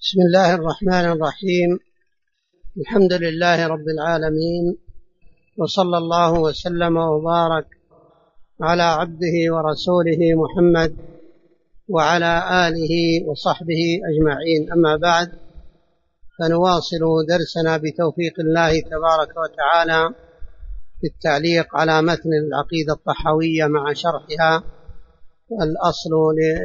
بسم الله الرحمن الرحيم. الحمد لله رب العالمين، وصلى الله وسلم وبارك على عبده ورسوله محمد وعلى آله وصحبه أجمعين. أما بعد، فنواصل درسنا بتوفيق الله تبارك وتعالى في التعليق على متن العقيدة الطحاوية مع شرحها. الأصل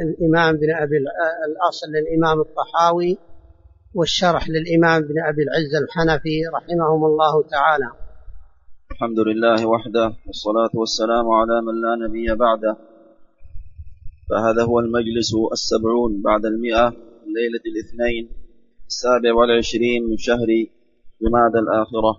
للإمام الطحاوي، والشرح للإمام بن أبي العز الحنفي رحمهم الله تعالى. الحمد لله وحده، والصلاة والسلام على من لا نبي بعده. فهذا هو المجلس 70 بعد 100 من ليلة الاثنين 27 من شهر جمادى الآخرة،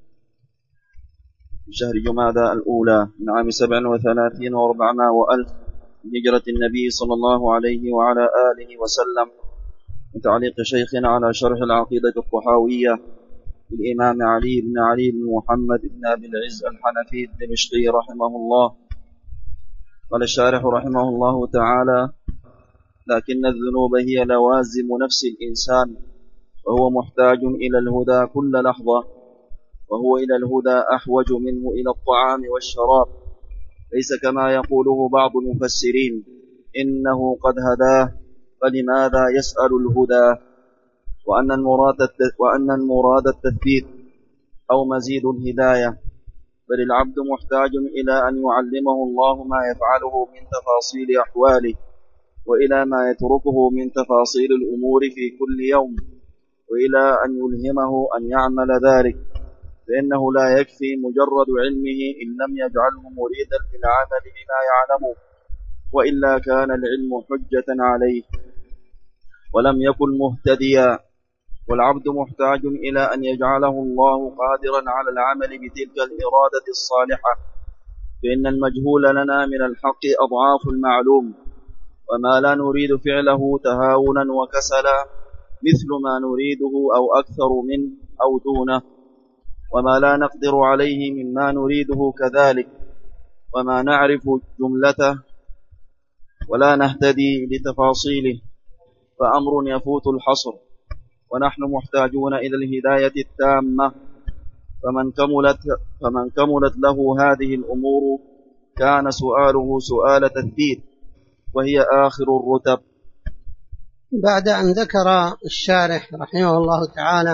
من شهر جمادى الأولى من عام 37 و400 وألف من هجرة النبي صلى الله عليه وعلى آله وسلم، من تعليق شيخنا على شرح العقيدة الطحاوية للإمام علي بن محمد بن أبي العز الحنفي الدمشقي رحمه الله. قال الشارح رحمه الله تعالى: لكن الذنوب هي لوازم نفس الإنسان، وهو محتاج إلى الهدى كل لحظة، وهو إلى الهدى أحوج منه إلى الطعام والشراب، ليس كما يقوله بعض المفسرين إنه قد هداه، فلماذا يسأل الهدى؟ وأن المراد التثبيت أو مزيد الهداية، بل العبد محتاج إلى أن يعلمه الله ما يفعله من تفاصيل أحواله، وإلى ما يتركه من تفاصيل الأمور في كل يوم، وإلى أن يلهمه أن يعمل ذلك، فإنه لا يكفي مجرد علمه إن لم يجعله مريدا للعمل بما يعلمه، وإلا كان العلم حجة عليه ولم يكن مهتديا. والعبد محتاج إلى أن يجعله الله قادرا على العمل بتلك الإرادة الصالحة، فإن المجهول لنا من الحق أضعاف المعلوم، وما لا نريد فعله تهاونا وكسلا مثل ما نريده أو أكثر منه أو دونه، وما لا نقدر عليه مما نريده كذلك، وما نعرف جملته ولا نهتدي لتفاصيله، فأمر يفوت الحصر. ونحن محتاجون إلى الهداية التامة، فمن كملت له هذه الأمور كان سؤاله سؤال تثبيت، وهي آخر الرتب. بعد أن ذكر الشارح رحمه الله تعالى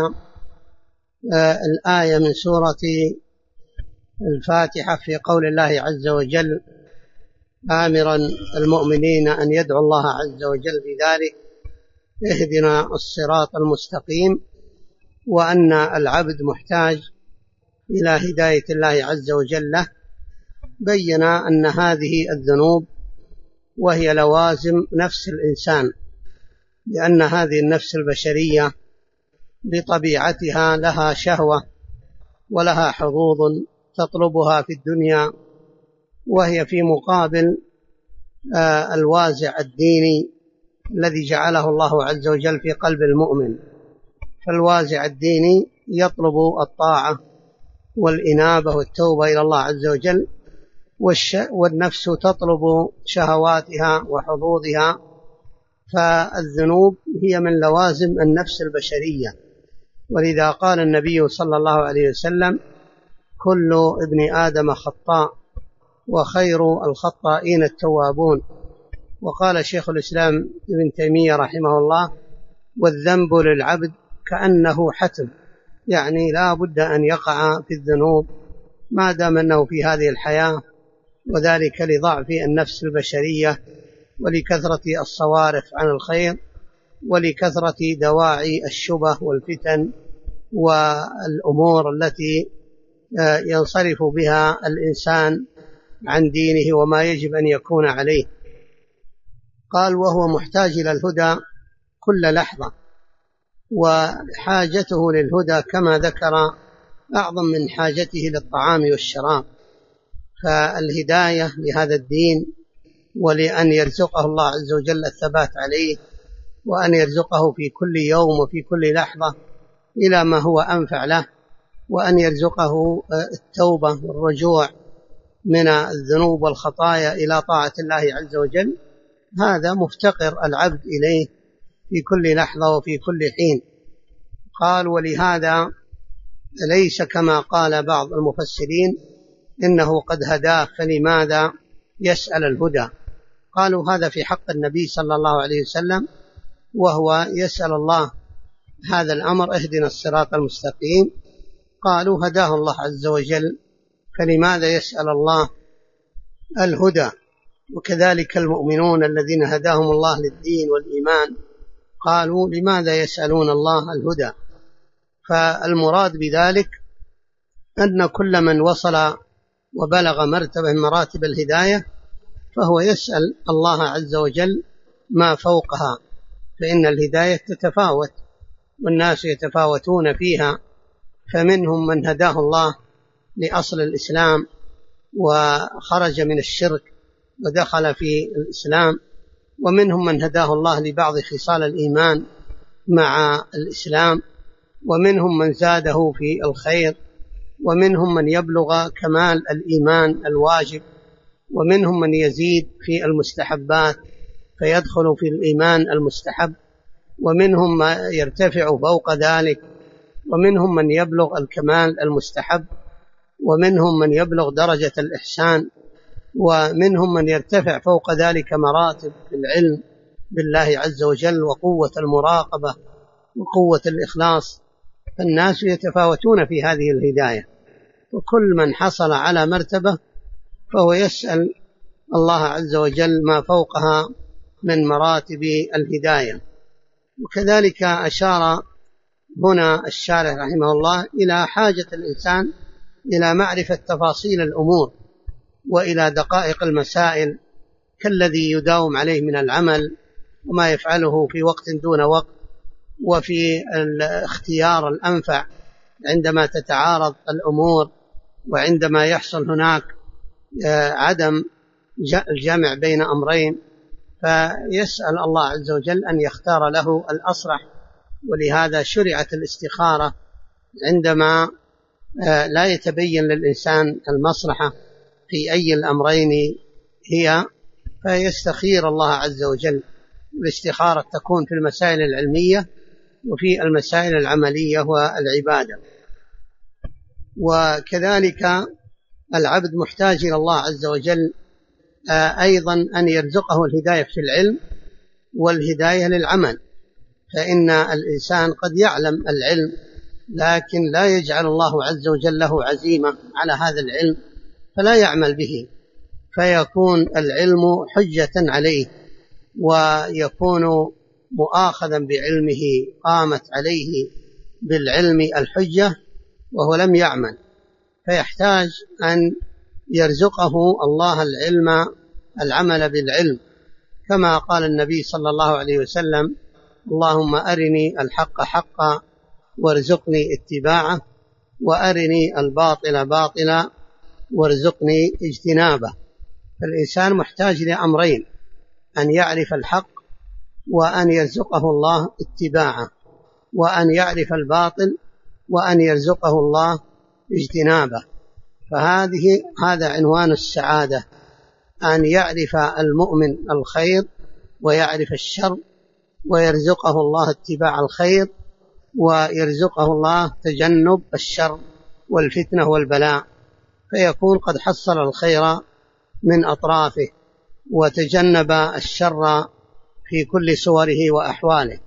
الآية من سورة الفاتحة في قول الله عز وجل آمرا المؤمنين أن يدعوا الله عز وجل بذلك اهدنا الصراط المستقيم، وأن العبد محتاج إلى هداية الله عز وجل له، بين أن هذه الذنوب وهي لوازم نفس الإنسان، لأن هذه النفس البشرية بطبيعتها لها شهوة ولها حظوظ تطلبها في الدنيا، وهي في مقابل الوازع الديني الذي جعله الله عز وجل في قلب المؤمن. فالوازع الديني يطلب الطاعة والإنابة والتوبة إلى الله عز وجل، والنفس تطلب شهواتها وحظوظها. فالذنوب هي من لوازم النفس البشرية، ولذا قال النبي صلى الله عليه وسلم: كل ابن آدم خطاء، وخير الخطائين التوابون. وقال شيخ الإسلام ابن تيمية رحمه الله: والذنب للعبد كأنه حتم، يعني لا بد أن يقع في الذنوب ما دام أنه في هذه الحياة، وذلك لضعف النفس البشرية، ولكثرة الصوارف عن الخير، ولكثرة دواعي الشبه والفتن والأمور التي ينصرف بها الإنسان عن دينه وما يجب أن يكون عليه. قال: وهو محتاج إلى الهدى كل لحظة، وحاجته للهدى كما ذكر أعظم من حاجته للطعام والشراب. فالهداية لهذا الدين، ولأن يرزقه الله عز وجل الثبات عليه، وأن يرزقه في كل يوم وفي كل لحظة إلى ما هو أنفع له، وأن يرزقه التوبة والرجوع من الذنوب والخطايا إلى طاعة الله عز وجل. هذا مفتقر العبد إليه في كل لحظة وفي كل حين. قال ولهذا ليس كما قال بعض المفسرين إنه قد هداه فلماذا يسأل الهدى. قالوا هذا في حق النبي صلى الله عليه وسلم، وهو يسأل الله هذا الأمر اهدنا الصراط المستقيم. قالوا هداه الله عز وجل فلماذا يسأل الله الهدى. وكذلك المؤمنون الذين هداهم الله للدين والإيمان قالوا لماذا يسألون الله الهدى. فالمراد بذلك أن كل من وصل وبلغ مرتبة من مراتب الهداية فهو يسأل الله عز وجل ما فوقها، فإن الهداية تتفاوت والناس يتفاوتون فيها، فمنهم من هداه الله لأصل الإسلام وخرج من الشرك ودخل في الإسلام، ومنهم من هداه الله لبعض خصال الإيمان مع الإسلام، ومنهم من زاده في الخير، ومنهم من يبلغ كمال الإيمان الواجب، ومنهم من يزيد في المستحبات فيدخل في الإيمان المستحب، ومنهم من يرتفع فوق ذلك، ومنهم من يبلغ الكمال المستحب، ومنهم من يبلغ درجة الإحسان، ومنهم من يرتفع فوق ذلك مراتب في العلم بالله عز وجل وقوة المراقبة وقوة الإخلاص. فالناس يتفاوتون في هذه الهداية، وكل من حصل على مرتبة فهو يسأل الله عز وجل ما فوقها من مراتب الهداية. وكذلك أشار هنا الشارح رحمه الله إلى حاجة الإنسان إلى معرفة تفاصيل الأمور وإلى دقائق المسائل، كالذي يداوم عليه من العمل وما يفعله في وقت دون وقت، وفي الاختيار الأنفع عندما تتعارض الأمور، وعندما يحصل هناك عدم الجمع بين أمرين، فيسأل الله عز وجل أن يختار له الأصلح. ولهذا شرعت الاستخارة عندما لا يتبين للإنسان المصلحة في أي الأمرين هي، فيستخير الله عز وجل. الاستخارة تكون في المسائل العلمية وفي المسائل العملية والعبادة. وكذلك العبد محتاج إلى الله عز وجل أيضا أن يرزقه الهداية في العلم والهداية للعمل، فإن الإنسان قد يعلم العلم لكن لا يجعل الله عز وجل له عزيمة على هذا العلم فلا يعمل به، فيكون العلم حجة عليه ويكون مؤاخذا بعلمه، قامت عليه بالعلم الحجة وهو لم يعمل، فيحتاج أن يرزقه الله العمل بالعلم، كما قال النبي صلى الله عليه وسلم اللهم أرني الحق حقا وارزقني اتباعه، وأرني الباطل باطلا وارزقني اجتنابه. فالإنسان محتاج لأمرين: أن يعرف الحق، وأن يرزقه الله اتباعه، وأن يعرف الباطل، وأن يرزقه الله اجتنابه. هذا عنوان السعادة، أن يعرف المؤمن الخير ويعرف الشر، ويرزقه الله اتباع الخير، ويرزقه الله تجنب الشر والفتنة والبلاء، فيكون قد حصل الخير من أطرافه وتجنب الشر في كل صوره وأحواله.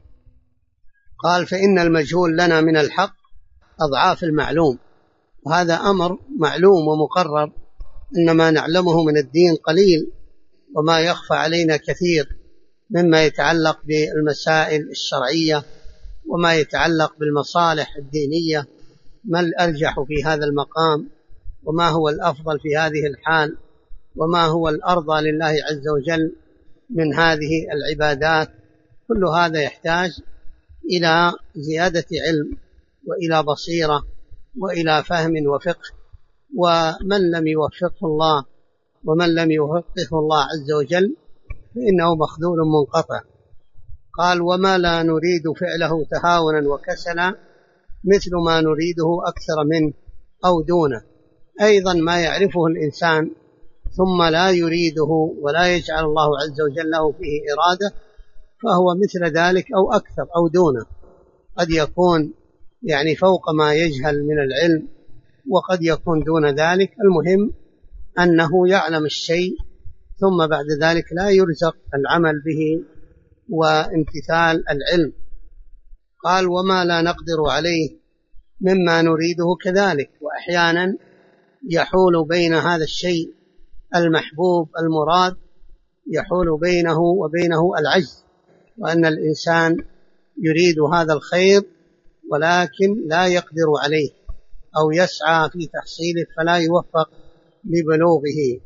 قال فإن المجهول لنا من الحق أضعاف المعلوم، وهذا أمر معلوم ومقرر، إن ما نعلمه من الدين قليل وما يخفى علينا كثير مما يتعلق بالمسائل الشرعية وما يتعلق بالمصالح الدينية، ما الأرجح في هذا المقام، وما هو الأفضل في هذه الحال، وما هو الأرضى لله عز وجل من هذه العبادات. كل هذا يحتاج إلى زيادة علم وإلى بصيرة وإلى فهم وفقه، ومن لم يوفقه الله ومن لم يوفقه الله عز وجل فإنه مخذول منقطع. قال وما لا نريد فعله تهاونا وكسلا مثل ما نريده أكثر منه أو دونه. أيضا ما يعرفه الإنسان ثم لا يريده ولا يجعل الله عز وجل له فيه إرادة، فهو مثل ذلك أو أكثر أو دونه، قد يكون يعني فوق ما يجهل من العلم وقد يكون دون ذلك. المهم أنه يعلم الشيء ثم بعد ذلك لا يرزق العمل به وامتثال العلم. قال وما لا نقدر عليه مما نريده كذلك، وأحيانا يحول بين هذا الشيء المحبوب المراد، يحول بينه وبينه العجز، وأن الإنسان يريد هذا الخير ولكن لا يقدر عليه أو يسعى في تحصيله فلا يوفق لبلوغه.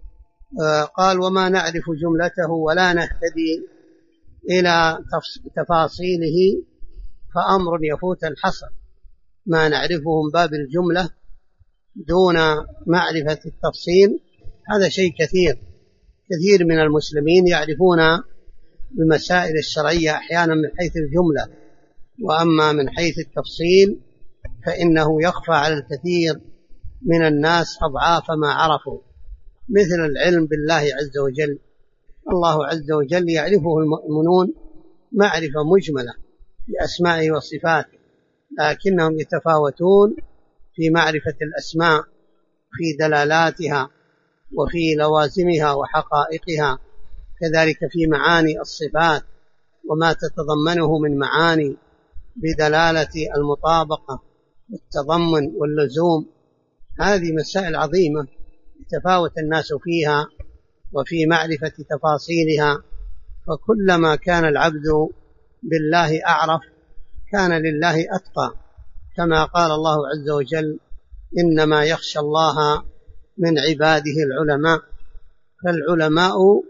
قال وما نعرف جملته ولا نهتدي إلى تفاصيله فأمر يفوت الحصر. ما نعرفه من باب الجملة دون معرفة التفصيل هذا شيء كثير من المسلمين يعرفون المسائل الشرعية أحيانا من حيث الجملة، وأما من حيث التفصيل فإنه يخفى على الكثير من الناس أضعاف ما عرفوا، مثل العلم بالله عز وجل. الله عز وجل يعرفه المؤمنون معرفة مجملة بأسمائه وصفاته، لكنهم يتفاوتون في معرفة الأسماء، في دلالاتها وفي لوازمها وحقائقها، كذلك في معاني الصفات وما تتضمنه من معاني بدلالة المطابقة والتضمن واللزوم. هذه مسائل عظيمة يتفاوت الناس فيها وفي معرفة تفاصيلها، فكلما كان العبد بالله أعرف كان لله أتقى، كما قال الله عز وجل إنما يخشى الله من عباده العلماء. فالعلماء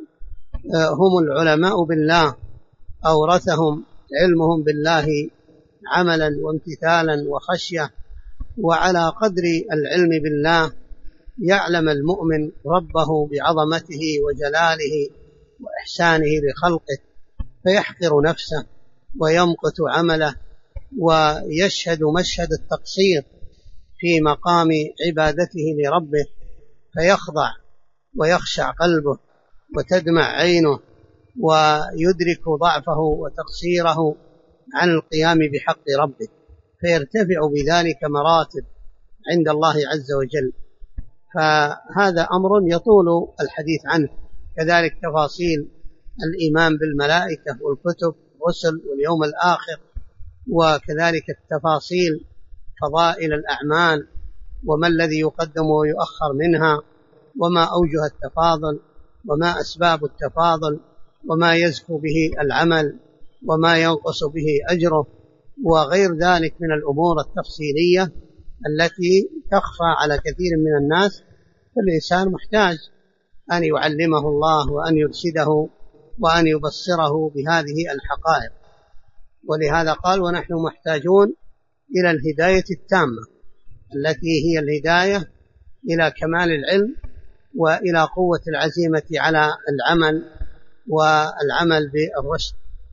هم العلماء بالله، أورثهم علمهم بالله عملا وامتثالا وخشية. وعلى قدر العلم بالله يعلم المؤمن ربه بعظمته وجلاله وإحسانه لخلقه، فيحقر نفسه ويمقت عمله ويشهد مشهد التقصير في مقام عبادته لربه، فيخضع ويخشع قلبه وتدمع عينه ويدرك ضعفه وتقصيره عن القيام بحق ربه، فيرتفع بذلك مراتب عند الله عز وجل. فهذا أمر يطول الحديث عنه. كذلك تفاصيل الإيمان بالملائكة والكتب والرسل واليوم الآخر، وكذلك التفاصيل فضائل الأعمال وما الذي يقدم ويؤخر منها، وما أوجه التفاضل وما أسباب التفاضل، وما يزكو به العمل وما ينقص به أجره، وغير ذلك من الأمور التفصيلية التي تخفى على كثير من الناس. فالإنسان محتاج أن يعلمه الله وأن يرشده وأن يبصره بهذه الحقائق. ولهذا قال ونحن محتاجون إلى الهداية التامة التي هي الهداية إلى كمال العلم وإلى قوة العزيمة على العمل والعمل بالرشد.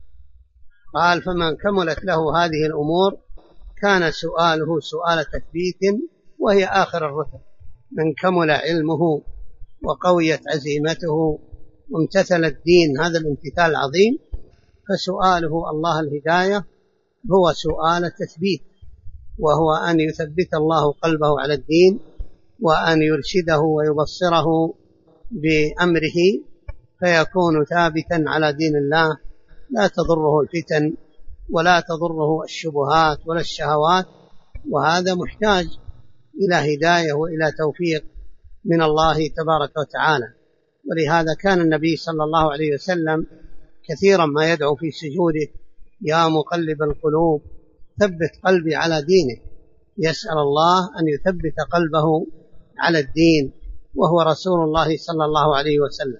قال فمن كملت له هذه الأمور كان سؤاله سؤال تثبيت وهي آخر الرتب. من كمل علمه وقويت عزيمته وامتثل الدين هذا الامتثال العظيم، فسؤاله الله الهداية هو سؤال تثبيت، وهو أن يثبت الله قلبه على الدين وأن يرشده ويبصره بأمره فيكون ثابتا على دين الله، لا تضره الفتن ولا تضره الشبهات ولا الشهوات. وهذا محتاج إلى هداية وإلى توفيق من الله تبارك وتعالى. ولهذا كان النبي صلى الله عليه وسلم كثيرا ما يدعو في سجوده يا مقلب القلوب ثبت قلبي على دينه، يسأل الله أن يثبت قلبه على الدين، وهو رسول الله صلى الله عليه وسلم.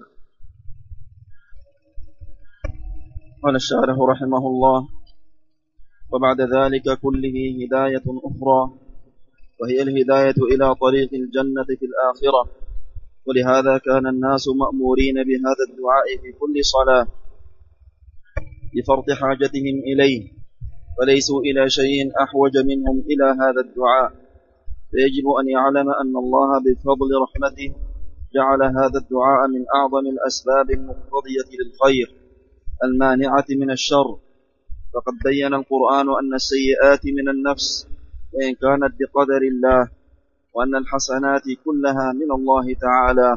قال الشارح رحمه الله وبعد ذلك كله هداية أخرى، وهي الهداية إلى طريق الجنة في الآخرة. ولهذا كان الناس مأمورين بهذا الدعاء في كل صلاة لفرط حاجتهم إليه، فليسوا إلى شيء أحوج منهم إلى هذا الدعاء. فيجب أن يعلم أن الله بفضل رحمته جعل هذا الدعاء من أعظم الأسباب المقتضية للخير، المانعة من الشر. فقد بين القرآن أن السيئات من النفس وإن كانت بقدر الله، وأن الحسنات كلها من الله تعالى.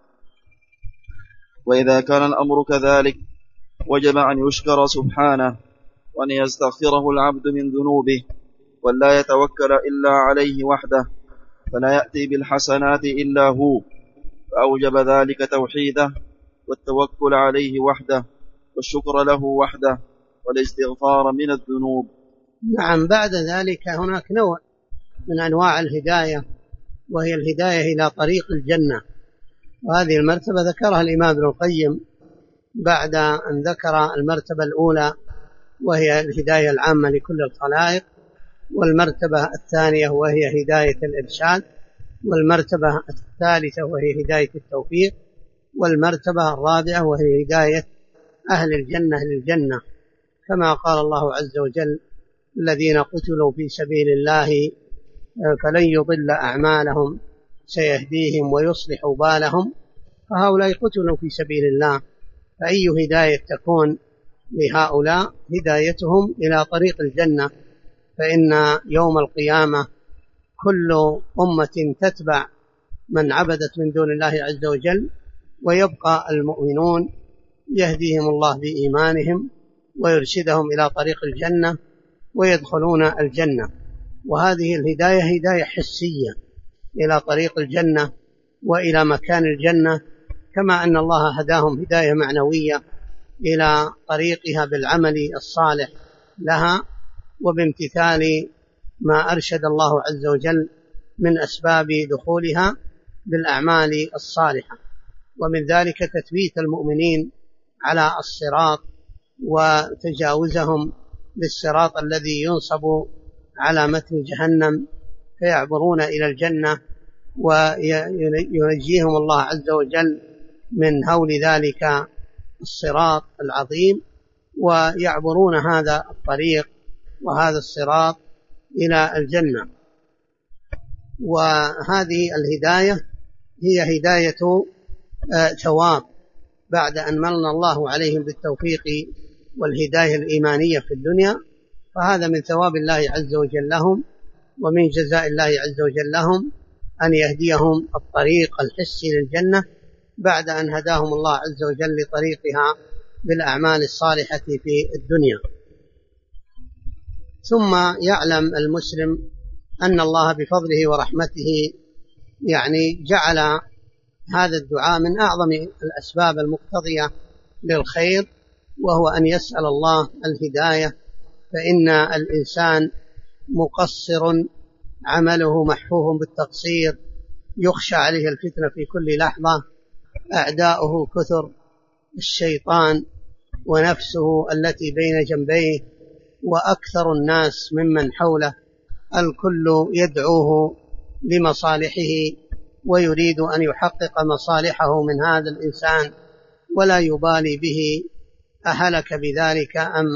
وإذا كان الأمر كذلك وجب أن يشكر سبحانه، وأن يستغفره العبد من ذنوبه، ولا يتوكل إلا عليه وحده، فلا يأتي بالحسنات إلا هو، فأوجب ذلك توحيده والتوكل عليه وحده، والشكر له وحده، والاستغفار من الذنوب. نعم. بعد ذلك هناك نوع من أنواع الهداية، وهي الهداية إلى طريق الجنة، وهذه المرتبة ذكرها الإمام ابن القيم بعد أن ذكر المرتبة الأولى وهي الهداية العامة لكل الخلائق، والمرتبة الثانية وهي هداية الإرشاد، والمرتبة الثالثة وهي هداية التوفيق، والمرتبة الرابعة وهي هداية أهل الجنة للجنة، كما قال الله عز وجل: الذين قتلوا في سبيل الله فلن يضل أعمالهم سيهديهم ويصلح بالهم. فهؤلاء قتلوا في سبيل الله، فأي هداية تكون لهؤلاء؟ هدايتهم إلى طريق الجنة، فإن يوم القيامة كل أمة تتبع من عبدت من دون الله عز وجل، ويبقى المؤمنون يهديهم الله بإيمانهم ويرشدهم إلى طريق الجنة ويدخلون الجنة. وهذه الهداية هداية حسية إلى طريق الجنة وإلى مكان الجنة، كما أن الله هداهم هداية معنوية إلى طريقها بالعمل الصالح لها وبامتثال ما أرشد الله عز وجل من أسباب دخولها بالأعمال الصالحة. ومن ذلك تثبيت المؤمنين على الصراط وتجاوزهم بالصراط الذي ينصب على متن جهنم فيعبرون إلى الجنة، وينجيهم الله عز وجل من هول ذلك الصراط العظيم، ويعبرون هذا الطريق وهذا الصراط إلى الجنة. وهذه الهداية هي هداية ثواب بعد أن من الله عليهم بالتوفيق والهداية الإيمانية في الدنيا، فهذا من ثواب الله عز وجل لهم، ومن جزاء الله عز وجل لهم أن يهديهم الطريق الحسي للجنة بعد أن هداهم الله عز وجل لطريقها بالأعمال الصالحة في الدنيا. ثم يعلم المسلم أن الله بفضله ورحمته جعل هذا الدعاء من أعظم الأسباب المقتضية للخير، وهو أن يسأل الله الهداية، فإن الإنسان مقصر عمله محفوف بالتقصير، يخشى عليه الفتنة في كل لحظة، أعداؤه كثر، الشيطان ونفسه التي بين جنبيه وأكثر الناس ممن حوله، الكل يدعوه لمصالحه ويريد أن يحقق مصالحه من هذا الإنسان، ولا يبالي به أهلك بذلك أم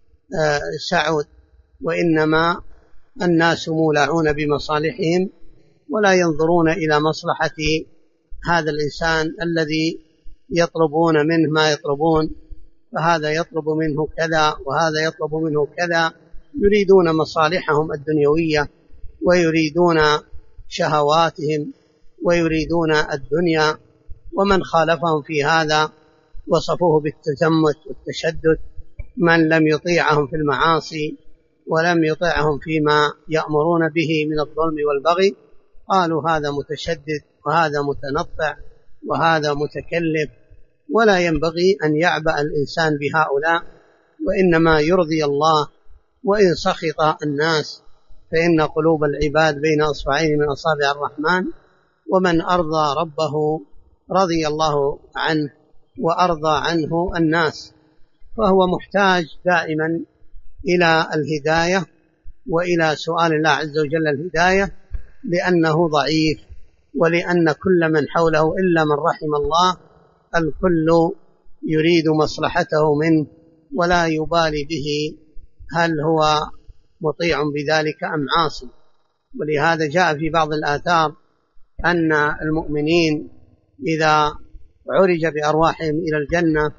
سعود، وإنما الناس مولعون بمصالحهم ولا ينظرون إلى مصلحة هذا الإنسان الذي يطلبون منه ما يطلبون، فهذا يطلب منه كذا وهذا يطلب منه كذا، يريدون مصالحهم الدنيوية ويريدون شهواتهم ويريدون الدنيا. ومن خالفهم في هذا وصفوه بالتزمت والتشدد، من لم يطيعهم في المعاصي ولم يطيعهم فيما يأمرون به من الظلم والبغي، قالوا هذا متشدد وهذا متنطع وهذا متكلف. ولا ينبغي أن يعبأ الإنسان بهؤلاء، وإنما يرضي الله وإن سخط الناس، فإن قلوب العباد بين أصبعين من أصابع الرحمن، ومن أرضى ربه رضي الله عنه وأرضى عنه الناس. فهو محتاج دائما إلى الهداية وإلى سؤال الله عز وجل الهداية، لأنه ضعيف، ولأن كل من حوله إلا من رحم الله الكل يريد مصلحته منه ولا يبالي به هل هو مطيع بذلك أم عاصي. ولهذا جاء في بعض الآثار أن المؤمنين إذا عرج بأرواحهم إلى الجنة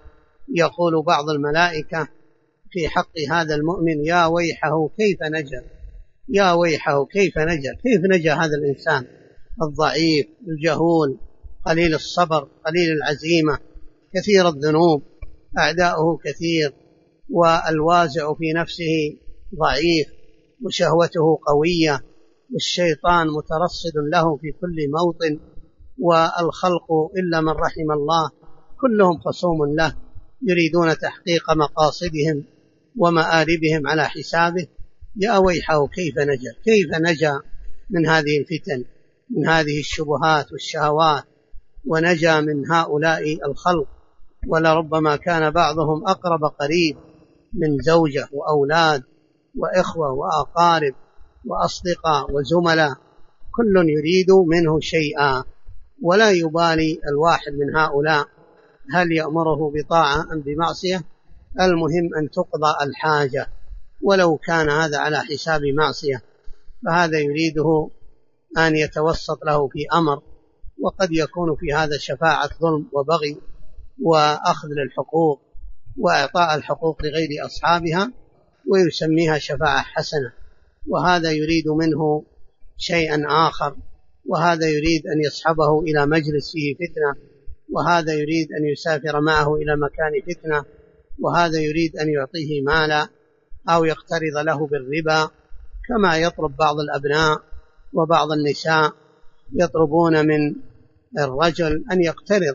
يقول بعض الملائكة في حق هذا المؤمن: يا ويحه كيف نجا، يا ويحه كيف نجا، كيف نجا هذا الإنسان الضعيف الجهول قليل الصبر قليل العزيمة كثير الذنوب، أعداؤه كثير، والوازع في نفسه ضعيف، وشهوته قوية، والشيطان مترصد له في كل موطن، والخلق إلا من رحم الله كلهم خصوم له، يريدون تحقيق مقاصدهم ومآربهم على حسابه. يا ويحه كيف نجا، كيف نجا من هذه الفتن، من هذه الشبهات والشهوات، ونجا من هؤلاء الخلق. ولربما كان بعضهم أقرب قريب من زوجة وأولاد وإخوة وأقارب وأصدقاء وزملاء، كل يريد منه شيئا، ولا يبالي الواحد من هؤلاء هل يأمره بطاعة أم بمعصية، المهم أن تقضى الحاجة ولو كان هذا على حساب معصية، فهذا يريده أن يتوسط له في أمر، وقد يكون في هذا شفاعة ظلم وبغي وأخذ للحقوق وإعطاء الحقوق لغير أصحابها، ويسميها شفاعة حسنة، وهذا يريد منه شيئا آخر، وهذا يريد أن يصحبه إلى مجلس فيه فتنة، وهذا يريد أن يسافر معه إلى مكان فتنة، وهذا يريد أن يعطيه مالا أو يقترض له بالربا، كما يطلب بعض الأبناء وبعض النساء يطلبون من الرجل أن يقترض،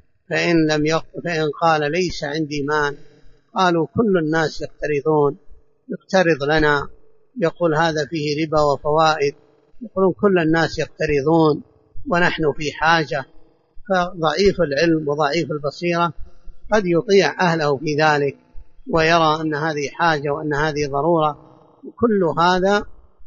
فإن قال ليس عندي مال، قالوا كل الناس يقترضون، يقترض لنا، يقول هذا فيه ربا وفوائد، يقولون كل الناس يقترضون ونحن في حاجة. فضعيف العلم وضعيف البصيرة قد يطيع أهله في ذلك ويرى أن هذه حاجة وأن هذه ضرورة، وكل هذا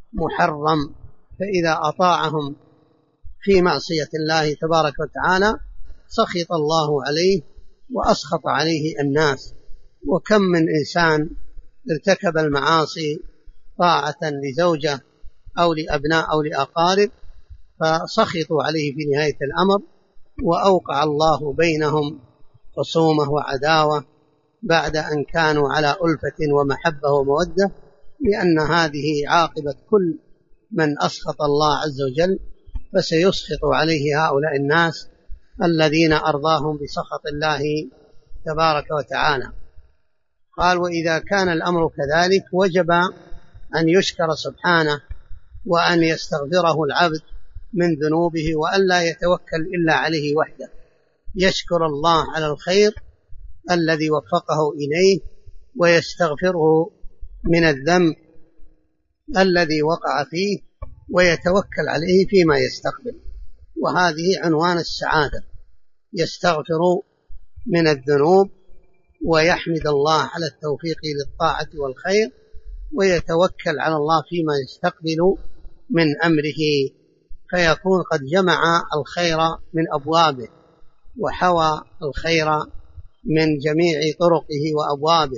محرم. فإذا أطاعهم في معصية الله تبارك وتعالى سخط الله عليه وأسخط عليه الناس. وكم من إنسان ارتكب المعاصي طاعة لزوجة أو لأبناء أو لأقارب فسخطوا عليه في نهاية الأمر، وأوقع الله بينهم خصومة وعداوة بعد أن كانوا على ألفة ومحبة ومودة، لأن هذه عاقبة كل من أسخط الله عز وجل، فسيسخط عليه هؤلاء الناس الذين أرضاهم بسخط الله تبارك وتعالى. قال: وإذا كان الأمر كذلك وجب أن يشكر سبحانه، وأن يستغفره العبد من ذنوبه، وأن لا يتوكل إلا عليه وحده، يشكر الله على الخير الذي وفقه إليه، ويستغفره من الذنب الذي وقع فيه، ويتوكل عليه فيما يستقبل. وهذه عنوان السعادة، يستغفر من الذنوب، ويحمد الله على التوفيق للطاعة والخير، ويتوكل على الله فيما يستقبل من أمره، فيكون قد جمع الخير من أبوابه، وحوى الخير من جميع طرقه وأبوابه،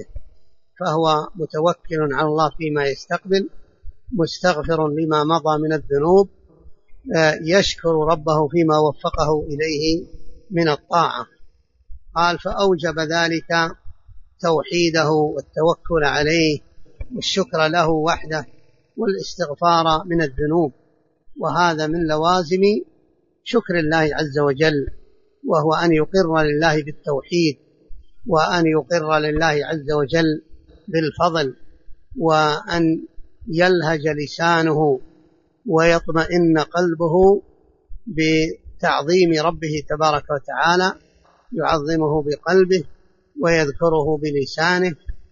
فهو متوكل على الله فيما يستقبل، مستغفر لما مضى من الذنوب، يشكر ربه فيما وفقه إليه من الطاعة. قال: فأوجب ذلك توحيده والتوكل عليه والشكر له وحده والاستغفار من الذنوب، وهذا من لوازم شكر الله عز وجل، وهو أن يقر لله بالتوحيد، وأن يقر لله عز وجل بالفضل، وأن يلهج لسانه ويطمئن قلبه بتعظيم ربه تبارك وتعالى، يعظمه بقلبه ويذكره بلسانه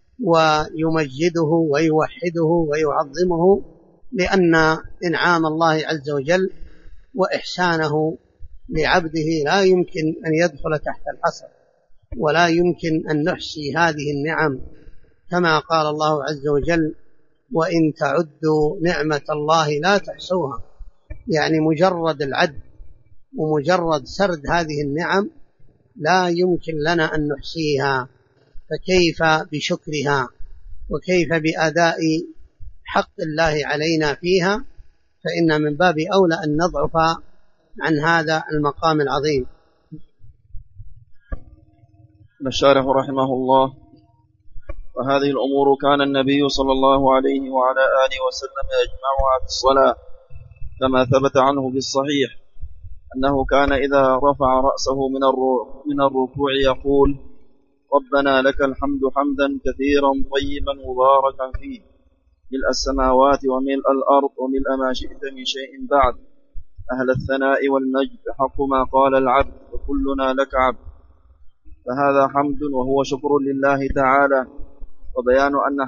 ويمجده ويوحده ويعظمه، لأن إنعام الله عز وجل وإحسانه لعبده لا يمكن أن يدخل تحت الحصر، ولا يمكن أن نحصي هذه النعم، كما قال الله عز وجل: وإن تعدوا نعمة الله لا تحصوها. يعني مجرد العد ومجرد سرد هذه النعم لا يمكن لنا أن نحصيها، فكيف بشكرها، وكيف بأداء حق الله علينا فيها؟ فإن من باب أولى أن نضعف عن هذا المقام العظيم. الشارح رحمه الله: وهذه الأمور كان النبي صلى الله عليه وعلى آله وسلم يجمعها في الصلاة، كما ثبت عنه بالصحيح أنه كان إذا رفع رأسه من الركوع يقول: ربنا لك الحمد حمدا كثيرا طيبا مباركا فيه، ملء السماوات وملء الأرض وملء ما شئت من شيء بعد، أهل الثناء والمجد حق ما قال العبد وكلنا لك عبد. فهذا حمد وهو شكر لله تعالى، وبيان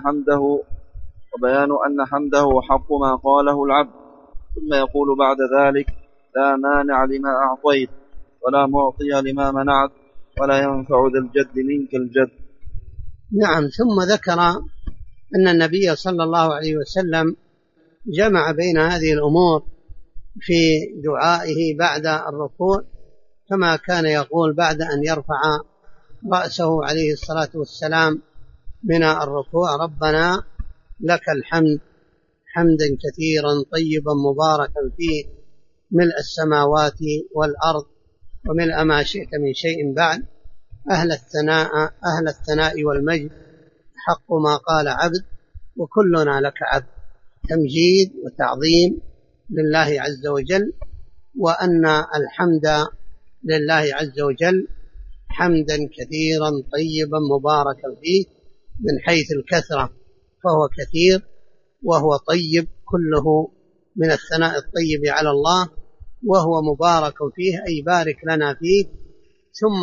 أن حمده حق ما قاله العبد. ثم يقول بعد ذلك: لا مانع لما أعطيت ولا معطي لما منعت ولا ينفع ذا الجد منك الجد. نعم. ثم ذكر أن النبي صلى الله عليه وسلم جمع بين هذه الأمور في دعائه بعد الركوع، كما كان يقول بعد أن يرفع رأسه عليه الصلاة والسلام من الركوع: ربنا لك الحمد حمدا كثيرا طيبا مباركا فيه، ملء السماوات والأرض وملء ما شئت من شيء بعد، أهل الثناء والمجد حق ما قال عبد وكلنا لك عبد. تمجيد وتعظيم لله عز وجل، وأن الحمد لله عز وجل حمدا كثيرا طيبا مباركا فيه، من حيث الكثرة فهو كثير، وهو طيب كله من الثناء الطيب على الله، وهو مبارك فيه أي بارك لنا فيه. ثم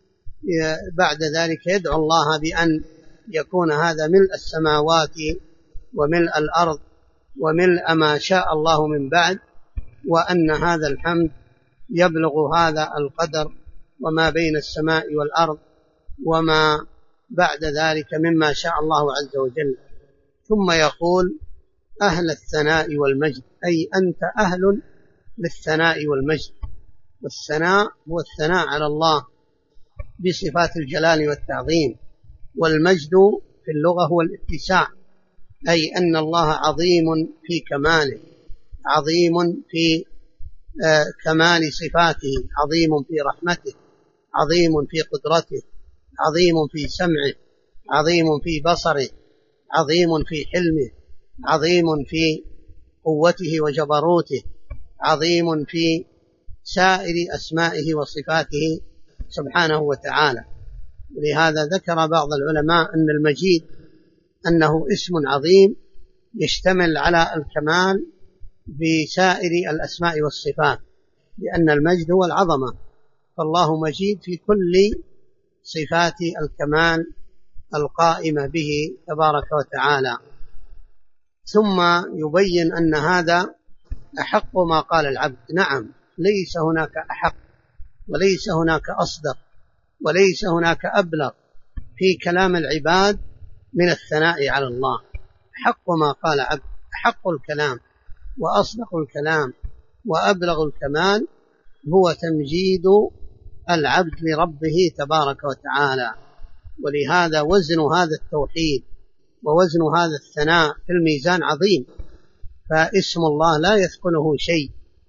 بعد ذلك يدعو الله بأن يكون هذا ملء السماوات وملء الأرض وملء ما شاء الله من بعد، وأن هذا الحمد يبلغ هذا القدر وما بين السماء والأرض وما بعد ذلك مما شاء الله عز وجل. ثم يقول: أهل الثناء والمجد، أي أنت أهل للثناء والمجد. والثناء هو الثناء على الله بصفات الجلال والتعظيم، والمجد في اللغة هو الاتساع، أي أن الله عظيم في كماله، عظيم في كمال صفاته، عظيم في رحمته، عظيم في قدرته، عظيم في سمعه، عظيم في بصره، عظيم في حلمه، عظيم في قوته وجبروته، عظيم في سائر أسمائه وصفاته سبحانه وتعالى. ولهذا ذكر بعض العلماء أن المجيد أنه اسم عظيم يشتمل على الكمال بسائر الأسماء والصفات، لأن المجد هو العظمة، فالله مجيد في كل صفات الكمال القائمة به تبارك وتعالى. ثم يبين أن هذا أحق ما قال العبد. نعم، ليس هناك أحق وليس هناك أصدق وليس هناك أبلغ في كلام العباد من الثناء على الله. حق ما قال عبد، حق الكلام وأصدق الكلام وأبلغ الكمال هو تمجيد العبد لربه تبارك وتعالى. ولهذا وزن هذا التوحيد ووزن هذا الثناء في الميزان عظيم، فاسم الله لا يثقله شيء.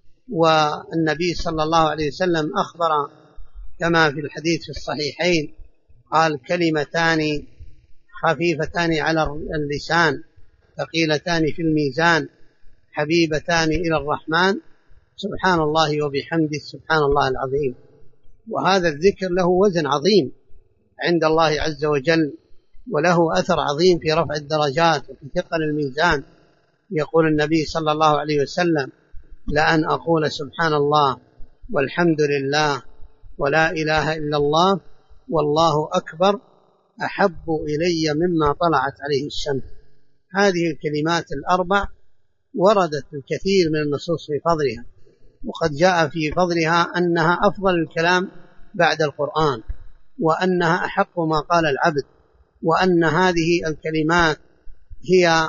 والنبي صلى الله عليه وسلم أخبر كما في الحديث في الصحيحين قال: كلمتان خفيفتان على اللسان ثقيلتان في الميزان حبيبتان إلى الرحمن، سبحان الله وبحمده سبحان الله العظيم. وهذا الذكر له وزن عظيم عند الله عز وجل، وله أثر عظيم في رفع الدرجات وفي ثقل الميزان. يقول النبي صلى الله عليه وسلم: لأن أقول سبحان الله والحمد لله ولا إله إلا الله والله أكبر أحب إلي مما طلعت عليه الشمس. هذه الكلمات الأربع وردت الكثير من النصوص في فضلها، وقد جاء في فضلها أنها أفضل الكلام بعد القرآن، وأنها أحق ما قال العبد، وأن هذه الكلمات هي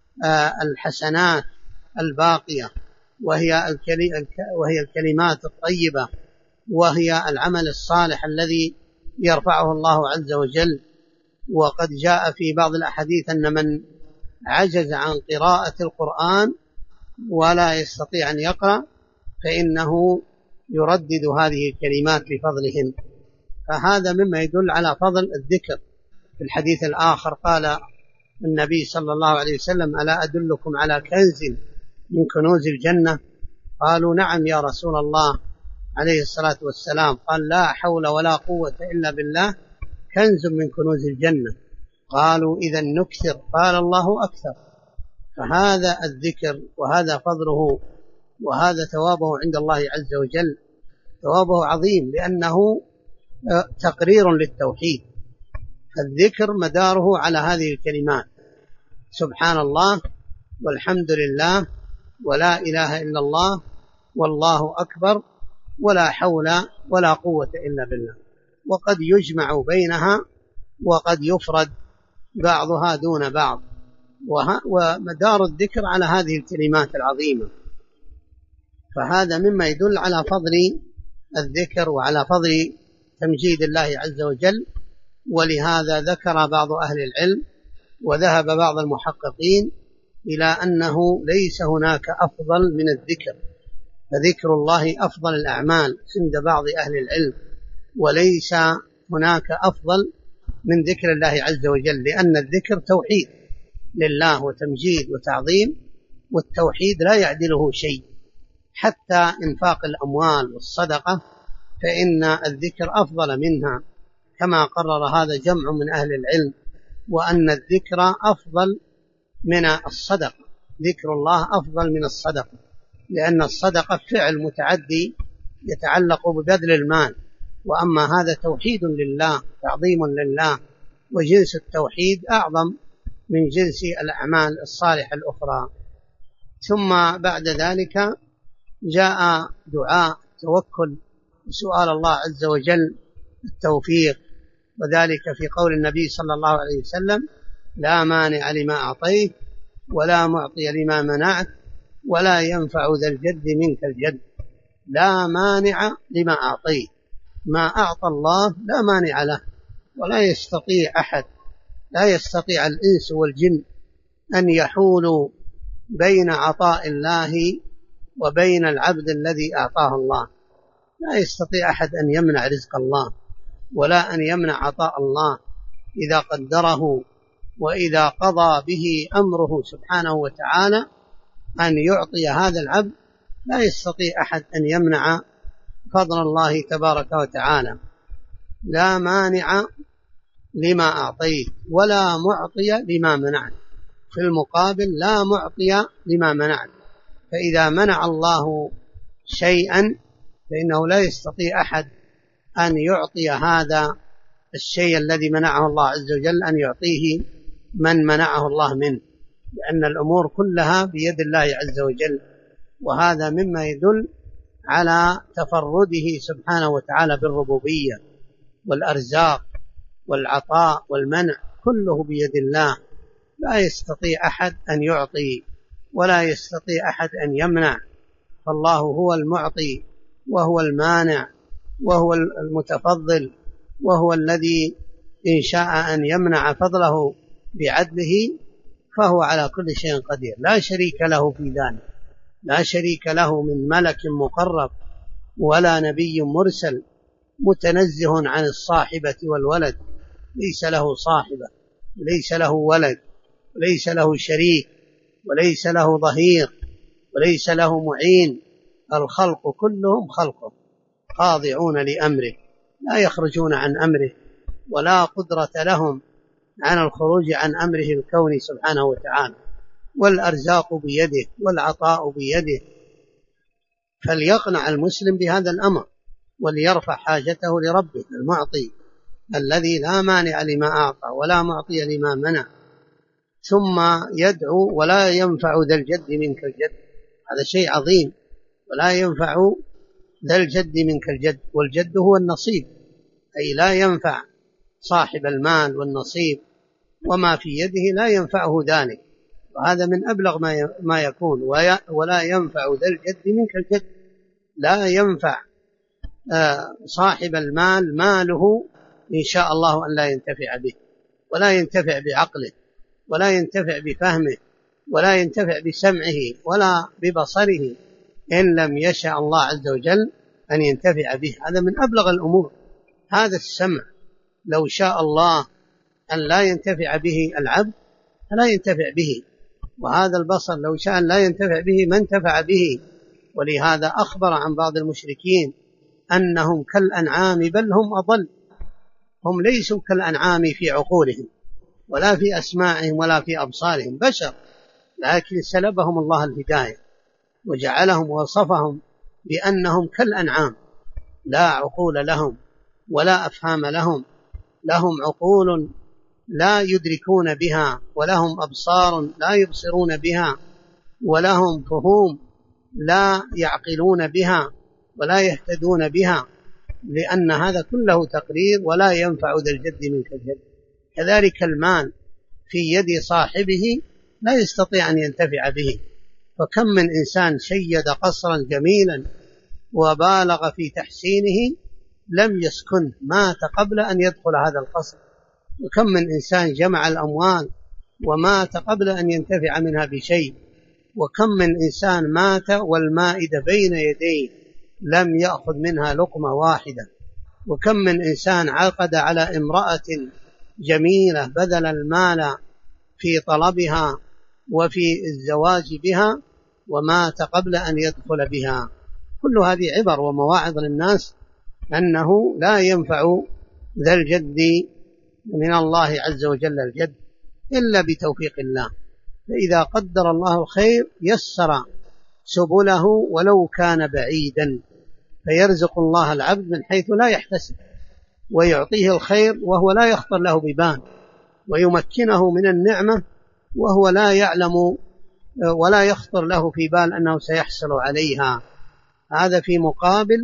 الحسنات الباقية، وهي الكلمات الطيبة، وهي العمل الصالح الذي يرفعه الله عز وجل. وقد جاء في بعض الأحاديث أن من عجز عن قراءة القرآن ولا يستطيع أن يقرأ فإنه يردد هذه الكلمات لفضلهن. فهذا مما يدل على فضل الذكر. في الحديث الآخر قال النبي صلى الله عليه وسلم: ألا أدلكم على كنز من كنوز الجنة؟ قالوا: نعم يا رسول الله عليه الصلاة والسلام. قال: لا حول ولا قوة إلا بالله، كنز من كنوز الجنة. قالوا: إذا نكثر. قال: الله أكثر. فهذا الذكر وهذا فضله وهذا ثوابه عند الله عز وجل، ثوابه عظيم، لأنه تقرير للتوحيد. الذكر مداره على هذه الكلمات: سبحان الله، والحمد لله، ولا إله إلا الله، والله أكبر، ولا حول ولا قوة إلا بالله. وقد يجمع بينها وقد يفرد بعضها دون بعض، ومدار الذكر على هذه الكلمات العظيمة. فهذا مما يدل على فضل الذكر وعلى فضل تمجيد الله عز وجل. ولهذا ذكر بعض أهل العلم وذهب بعض المحققين إلى أنه ليس هناك أفضل من الذكر، فذكر الله أفضل الأعمال عند بعض أهل العلم، وليس هناك أفضل من ذكر الله عز وجل، لأن الذكر توحيد لله وتمجيد وتعظيم، والتوحيد لا يعدله شيء. حتى إنفاق الأموال والصدقة فإن الذكر أفضل منها، كما قرر هذا جمع من أهل العلم، وأن الذكر أفضل من الصدقة. ذكر الله أفضل من الصدقة، لأن الصدقة فعل متعدي يتعلق ببذل المال، وأما هذا توحيد لله، تعظيم لله، وجنس التوحيد أعظم من جنس الأعمال الصالحة الأخرى. ثم بعد ذلك جاء دعاء توكل سؤال الله عز وجل التوفيق، وذلك في قول النبي صلى الله عليه وسلم: لا مانع لما أعطيت ولا معطي لما منعت ولا ينفع ذا الجد منك الجد. لا مانع لما أعطيت، ما أعطى الله لا مانع له، ولا يستطيع أحد، لا يستطيع الإنس والجن أن يحولوا بين عطاء الله وبين العبد الذي أعطاه الله. لا يستطيع أحد أن يمنع رزق الله ولا أن يمنع عطاء الله إذا قدره وإذا قضى به أمره سبحانه وتعالى أن يعطي هذا العبد. لا يستطيع أحد أن يمنع فضل الله تبارك وتعالى. لا مانع لما أعطيت ولا معطي لما منعت، في المقابل لا معطي لما منعت. فإذا منع الله شيئا فإنه لا يستطيع أحد أن يعطي هذا الشيء الذي منعه الله عز وجل أن يعطيه من منعه الله منه، لأن الأمور كلها بيد الله عز وجل. وهذا مما يدل على تفرده سبحانه وتعالى بالربوبية، والأرزاق والعطاء والمنع كله بيد الله. لا يستطيع أحد أن يعطي ولا يستطيع أحد أن يمنع، فالله هو المعطي وهو المانع وهو المتفضل، وهو الذي إن شاء أن يمنع فضله بعدله فهو على كل شيء قدير، لا شريك له في ذلك، لا شريك له من ملك مقرب ولا نبي مرسل، متنزه عن الصاحبة والولد، ليس له صاحبة وليس له ولد وليس له شريك وليس له ظهير وليس له معين. الخلق كلهم خلقه خاضعون لأمره، لا يخرجون عن أمره، ولا قدرة لهم عن الخروج عن أمره الكوني سبحانه وتعالى. والأرزاق بيده والعطاء بيده، فليقنع المسلم بهذا الأمر وليرفع حاجته لربه المعطي الذي لا مانع لما أعطى ولا معطي لما منع. ثم يدعو: ولا ينفع ذا الجد منك الجد. هذا شيء عظيم، ولا ينفع ذا الجد منك الجد، والجد هو النصيب، أي لا ينفع صاحب المال والنصيب وما في يده لا ينفعه ذلك، وهذا من أبلغ ما يكون. ولا ينفع ذا الجد منك الجد، لا ينفع صاحب المال ماله إن شاء الله أن لا ينتفع به، ولا ينتفع بعقله، ولا ينتفع بفهمه، ولا ينتفع بسمعه ولا ببصره إن لم يشاء الله عز وجل أن ينتفع به. هذا من أبلغ الأمور، هذا السمع لو شاء الله أن لا ينتفع به العبد فلا ينتفع به، وهذا البصر لو شاء أن لا ينتفع به ما انتفع به. ولهذا أخبر عن بعض المشركين أنهم كالأنعام بل هم أضل. هم ليسوا كالأنعام في عقولهم ولا في أسماعهم ولا في أبصارهم، بشر، لكن سلبهم الله الهداية وجعلهم ووصفهم بأنهم كالأنعام، لا عقول لهم ولا أفهام لهم. لهم عقول لا يدركون بها، ولهم أبصار لا يبصرون بها، ولهم فهوم لا يعقلون بها ولا يهتدون بها، لأن هذا كله تقرير ولا ينفع ذا الجد منك الجد. كذلك المال في يد صاحبه لا يستطيع أن ينتفع به. فكم من إنسان شيد قصرا جميلا وبالغ في تحسينه لم يسكن، مات قبل أن يدخل هذا القصر. وكم من إنسان جمع الأموال ومات قبل أن ينتفع منها بشيء. وكم من إنسان مات والمائدة بين يديه لم يأخذ منها لقمة واحدة. وكم من إنسان عقد على امرأة جميلة بذل المال في طلبها وفي الزواج بها ومات قبل أن يدخل بها. كل هذه عبر ومواعظ للناس أنه لا ينفع ذا الجد من الله عز وجل الجد إلا بتوفيق الله. فإذا قدر الله الخير يسر سبله ولو كان بعيدا، فيرزق الله العبد من حيث لا يحتسب، ويعطيه الخير وهو لا يخطر له ببال، ويمكنه من النعمة وهو لا يعلم ولا يخطر له في بال أنه سيحصل عليها. هذا في مقابل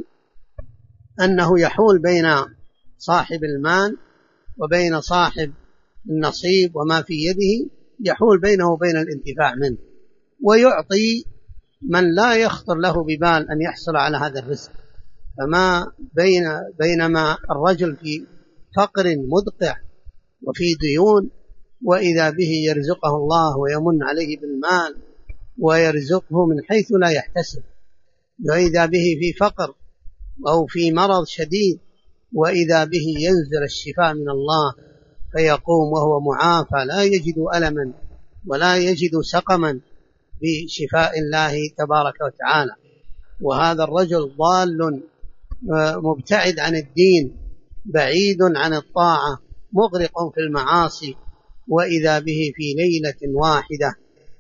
أنه يحول بين صاحب المال وبين صاحب النصيب وما في يده، يحول بينه وبين الانتفاع منه، ويعطي من لا يخطر له ببال أن يحصل على هذا الرزق. فما بينما الرجل في فقر مدقع وفي ديون، وإذا به يرزقه الله ويمن عليه بالمال ويرزقه من حيث لا يحتسب، وإذا به في فقر أو في مرض شديد وإذا به ينزل الشفاء من الله فيقوم وهو معافى لا يجد ألما ولا يجد سقما بشفاء الله تبارك وتعالى. وهذا الرجل ضال مبتعد عن الدين بعيد عن الطاعة مغرق في المعاصي، وإذا به في ليلة واحدة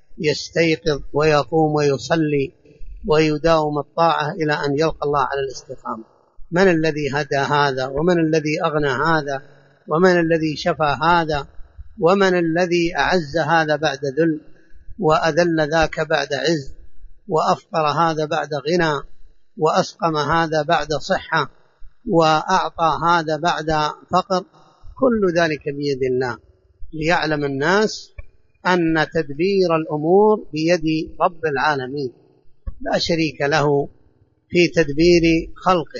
يستيقظ ويقوم ويصلي ويداوم الطاعة إلى أن يلقى الله على الاستقامة. من الذي هدى هذا؟ ومن الذي أغنى هذا؟ ومن الذي شفى هذا؟ ومن الذي أعز هذا بعد ذل، وأذل ذاك بعد عز، وأفقر هذا بعد غنى، وأسقم هذا بعد صحة، وأعطى هذا بعد فقر؟ كل ذلك بيد الله، ليعلم الناس أن تدبير الأمور بيد رب العالمين لا شريك له في تدبير خلقه،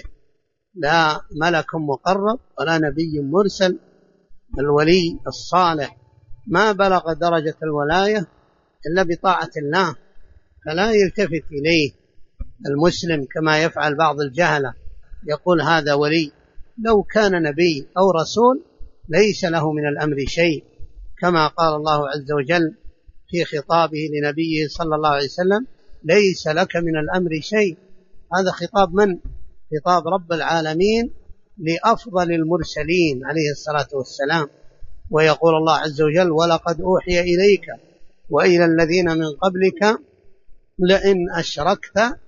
لا ملك مقرب ولا نبي مرسل. الولي الصالح ما بلغ درجة الولاية إلا بطاعة الله، فلا يلتفت إليه المسلم كما يفعل بعض الجهلة، يقول هذا ولي. لو كان نبي أو رسول ليس له من الأمر شيء، كما قال الله عز وجل في خطابه لنبيه صلى الله عليه وسلم: ليس لك من الأمر شيء. هذا خطاب من؟ خطاب رب العالمين لأفضل المرسلين عليه الصلاة والسلام. ويقول الله عز وجل: ولقد أوحي إليك وإلى الذين من قبلك لئن أشركت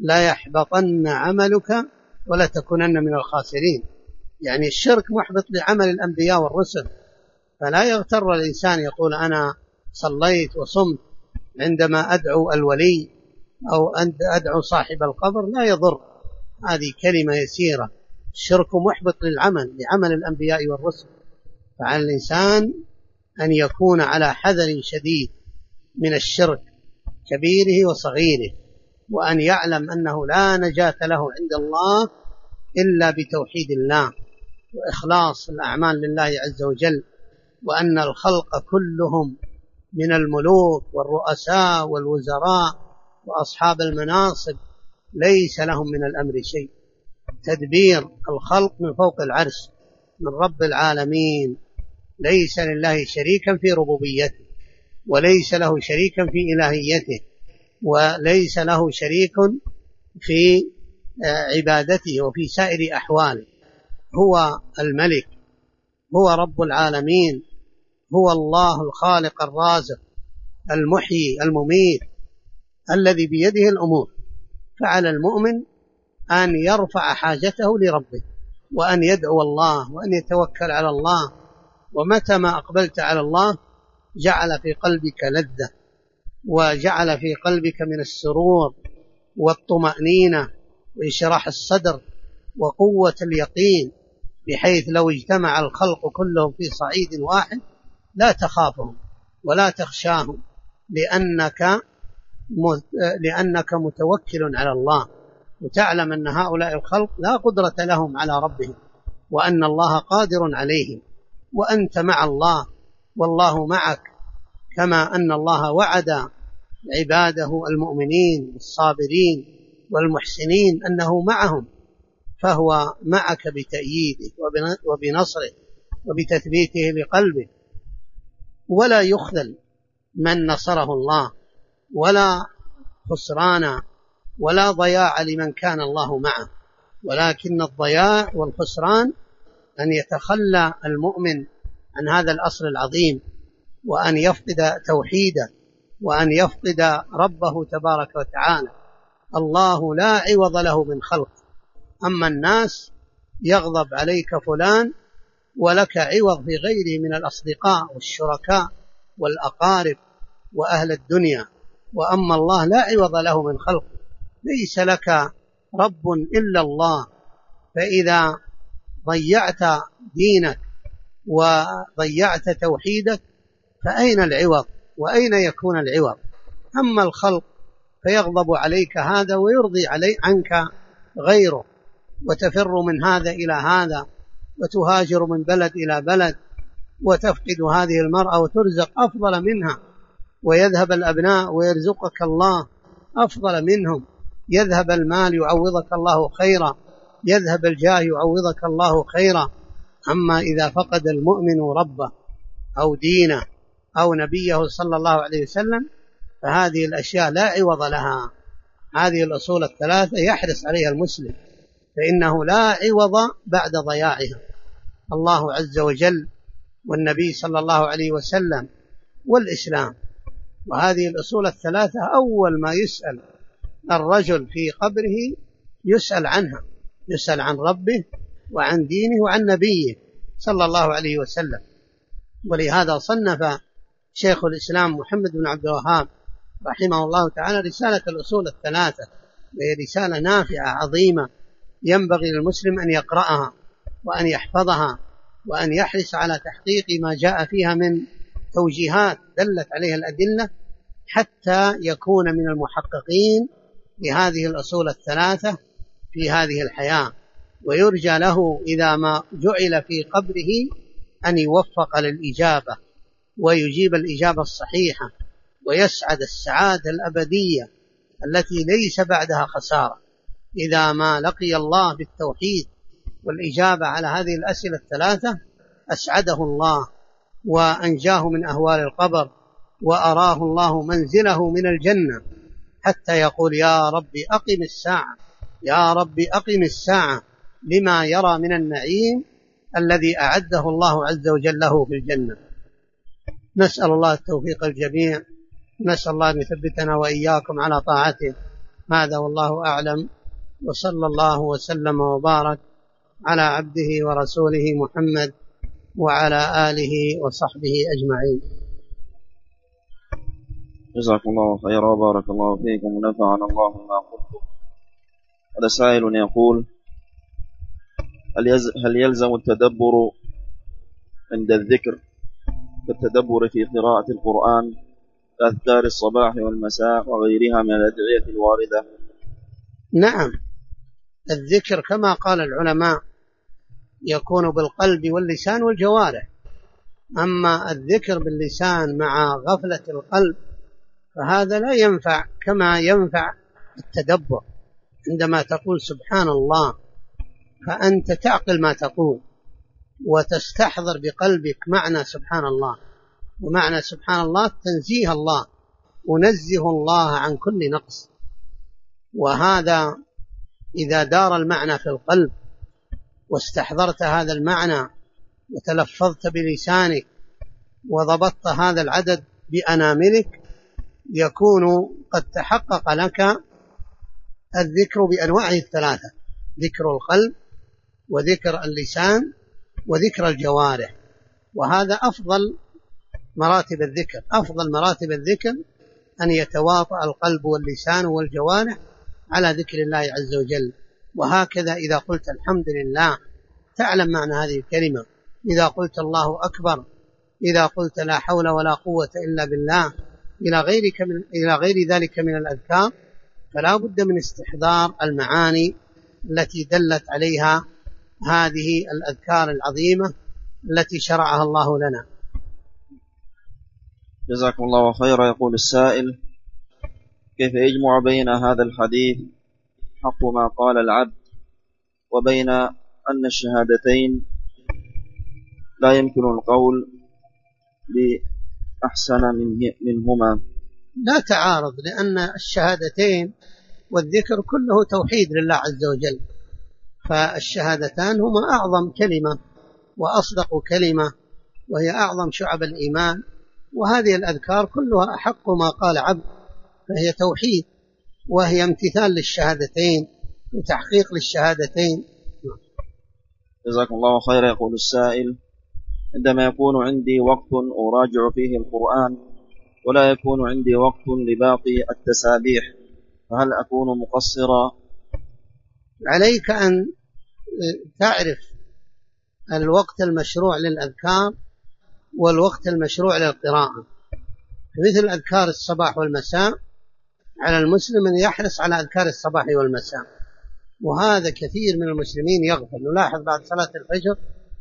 ليحبطن عملك ولتكونن من الخاسرين. يعني الشرك محبط لعمل الأنبياء والرسل، فلا يغتر الإنسان يقول أنا صليت وصمت عندما أدعو الولي أو أدعو صاحب القبر، لا يضر، هذه كلمة يسيرة. الشرك محبط لعمل الأنبياء والرسل، فعلى الإنسان أن يكون على حذر شديد من الشرك كبيره وصغيره، وأن يعلم أنه لا نجاة له عند الله إلا بتوحيد الله وإخلاص الأعمال لله عز وجل، وأن الخلق كلهم من الملوك والرؤساء والوزراء وأصحاب المناصب ليس لهم من الأمر شيء. تدبير الخلق من فوق العرش، من رب العالمين، ليس لله شريكا في ربوبيته، وليس له شريكا في إلهيته، وليس له شريك في عبادته وفي سائر أحواله. هو الملك، هو رب العالمين، هو الله الخالق الرازق المحيي المميت الذي بيده الأمور. فعلى المؤمن أن يرفع حاجته لربه، وأن يدعو الله، وأن يتوكل على الله. ومتى ما أقبلت على الله جعل في قلبك لذة، وجعل في قلبك من السرور والطمأنينة وإشراح الصدر وقوة اليقين، بحيث لو اجتمع الخلق كلهم في صعيد واحد لا تخافهم ولا تخشاهم، لأنك متوكل على الله، وتعلم أن هؤلاء الخلق لا قدرة لهم على ربهم، وأن الله قادر عليهم، وأنت مع الله والله معك، كما أن الله وعد عباده المؤمنين الصابرين والمحسنين أنه معهم، فهو معك بتأييده وبنصره وبتثبيته لقلبه. ولا يخذل من نصره الله، ولا خسران ولا ضياع لمن كان الله معه، ولكن الضياع والخسران أن يتخلى المؤمن عن هذا الأصل العظيم، وأن يفقد توحيده، وأن يفقد ربه تبارك وتعالى. الله لا عوض له من خلق. أما الناس يغضب عليك فلان ولك عوض في غيره من الأصدقاء والشركاء والأقارب وأهل الدنيا، وأما الله لا عوض له من خلق. ليس لك رب إلا الله، فإذا ضيعت دينك وضيعت توحيدك فأين العوض وأين يكون العوض؟ أما الخلق فيغضب عليك هذا ويرضي عنك غيره، وتفر من هذا إلى هذا، وتهاجر من بلد إلى بلد، وتفقد هذه المرأة وترزق أفضل منها، ويذهب الأبناء ويرزقك الله أفضل منهم، يذهب المال يعوضك الله خيرا، يذهب الجاه يعوضك الله خيرا. أما إذا فقد المؤمن ربه أو دينه أو نبيه صلى الله عليه وسلم فهذه الأشياء لا عوض لها. هذه الأصول الثلاثة يحرص عليها المسلم، فإنه لا عوض بعد ضياعها. الله عز وجل والنبي صلى الله عليه وسلم والإسلام. وهذه الأصول الثلاثة أول ما يسأل الرجل في قبره يسأل عنها، يسأل عن ربه وعن دينه وعن نبيه صلى الله عليه وسلم. ولهذا صنف شيخ الإسلام محمد بن عبد الوهاب رحمه الله تعالى رسالة الأصول الثلاثة، وهي رسالة نافعة عظيمة ينبغي للمسلم أن يقرأها وأن يحفظها، وأن يحرص على تحقيق ما جاء فيها من توجيهات دلت عليها الأدلة، حتى يكون من المحققين لهذه الأصول الثلاثة في هذه الحياة. ويرجى له إذا ما جعل في قبره أن يوفق للإجابة ويجيب الإجابة الصحيحة، ويسعد السعادة الأبدية التي ليس بعدها خسارة. إذا ما لقي الله بالتوحيد والإجابة على هذه الأسئلة الثلاثة أسعده الله وأنجاه من أهوال القبر، وأراه الله منزله من الجنة، حتى يقول يا رب أقم الساعة، يا رب أقم الساعة، لما يرى من النعيم الذي أعده الله عز وجل له في الجنة. نسأل الله التوفيق الجميع، نسأل الله أن يثبتنا وإياكم على طاعته. هذا والله أعلم، وصلى الله وسلم وبارك على عبده ورسوله محمد وعلى آله وصحبه أجمعين. جزاكم الله خيرا وبارك الله فيكم ونفعنا الله بما قلتم. هذا سائل يقول: هل يلزم التدبر عند الذكر كالتدبر في قراءة القرآن كأذكار الصباح والمساء وغيرها من الأدعية الواردة؟ نعم، الذكر كما قال العلماء يكون بالقلب واللسان والجوارح. أما الذكر باللسان مع غفلة القلب فهذا لا ينفع كما ينفع التدبر. عندما تقول سبحان الله فأنت تعقل ما تقول، وتستحضر بقلبك معنى سبحان الله. ومعنى سبحان الله تنزيه الله، ونزه الله عن كل نقص. وهذا إذا دار المعنى في القلب واستحضرت هذا المعنى وتلفظت بلسانك وضبطت هذا العدد بأناملك، يكون قد تحقق لك الذكر بأنواعه الثلاثة: ذكر القلب، وذكر اللسان، وذكر الجوارح. وهذا أفضل مراتب الذكر. أفضل مراتب الذكر أن يتواطأ القلب واللسان والجوارح على ذكر الله عز وجل. وهكذا إذا قلت الحمد لله تعلم معنى هذه الكلمة، إذا قلت الله أكبر، إذا قلت لا حول ولا قوة إلا بالله، إلى غير ذلك من الأذكار، فلا بد من استحضار المعاني التي دلت عليها هذه الأذكار العظيمة التي شرعها الله لنا. جزاكم الله خيرا. يقول السائل: كيف يجمع بين هذا الحديث حق ما قال العبد وبين أن الشهادتين لا يمكن القول بأحسن منهما؟ لا تعارض، لأن الشهادتين والذكر كله توحيد لله عز وجل، فالشهادتان هما أعظم كلمة وأصدق كلمة، وهي أعظم شعب الإيمان. وهذه الأذكار كلها أحق ما قال عبد، فهي توحيد وهي امتثال للشهادتين وتحقيق للشهادتين. جزاكم الله خيرا. يقول السائل: عندما يكون عندي وقت أراجع فيه القرآن ولا يكون عندي وقت لباقي التسابيح، فهل أكون مقصرا؟ عليك أن تعرف الوقت المشروع للأذكار والوقت المشروع للقراءة. مثل أذكار الصباح والمساء، على المسلم أن يحرص على أذكار الصباح والمساء، وهذا كثير من المسلمين يغفل. نلاحظ بعد صلاة الفجر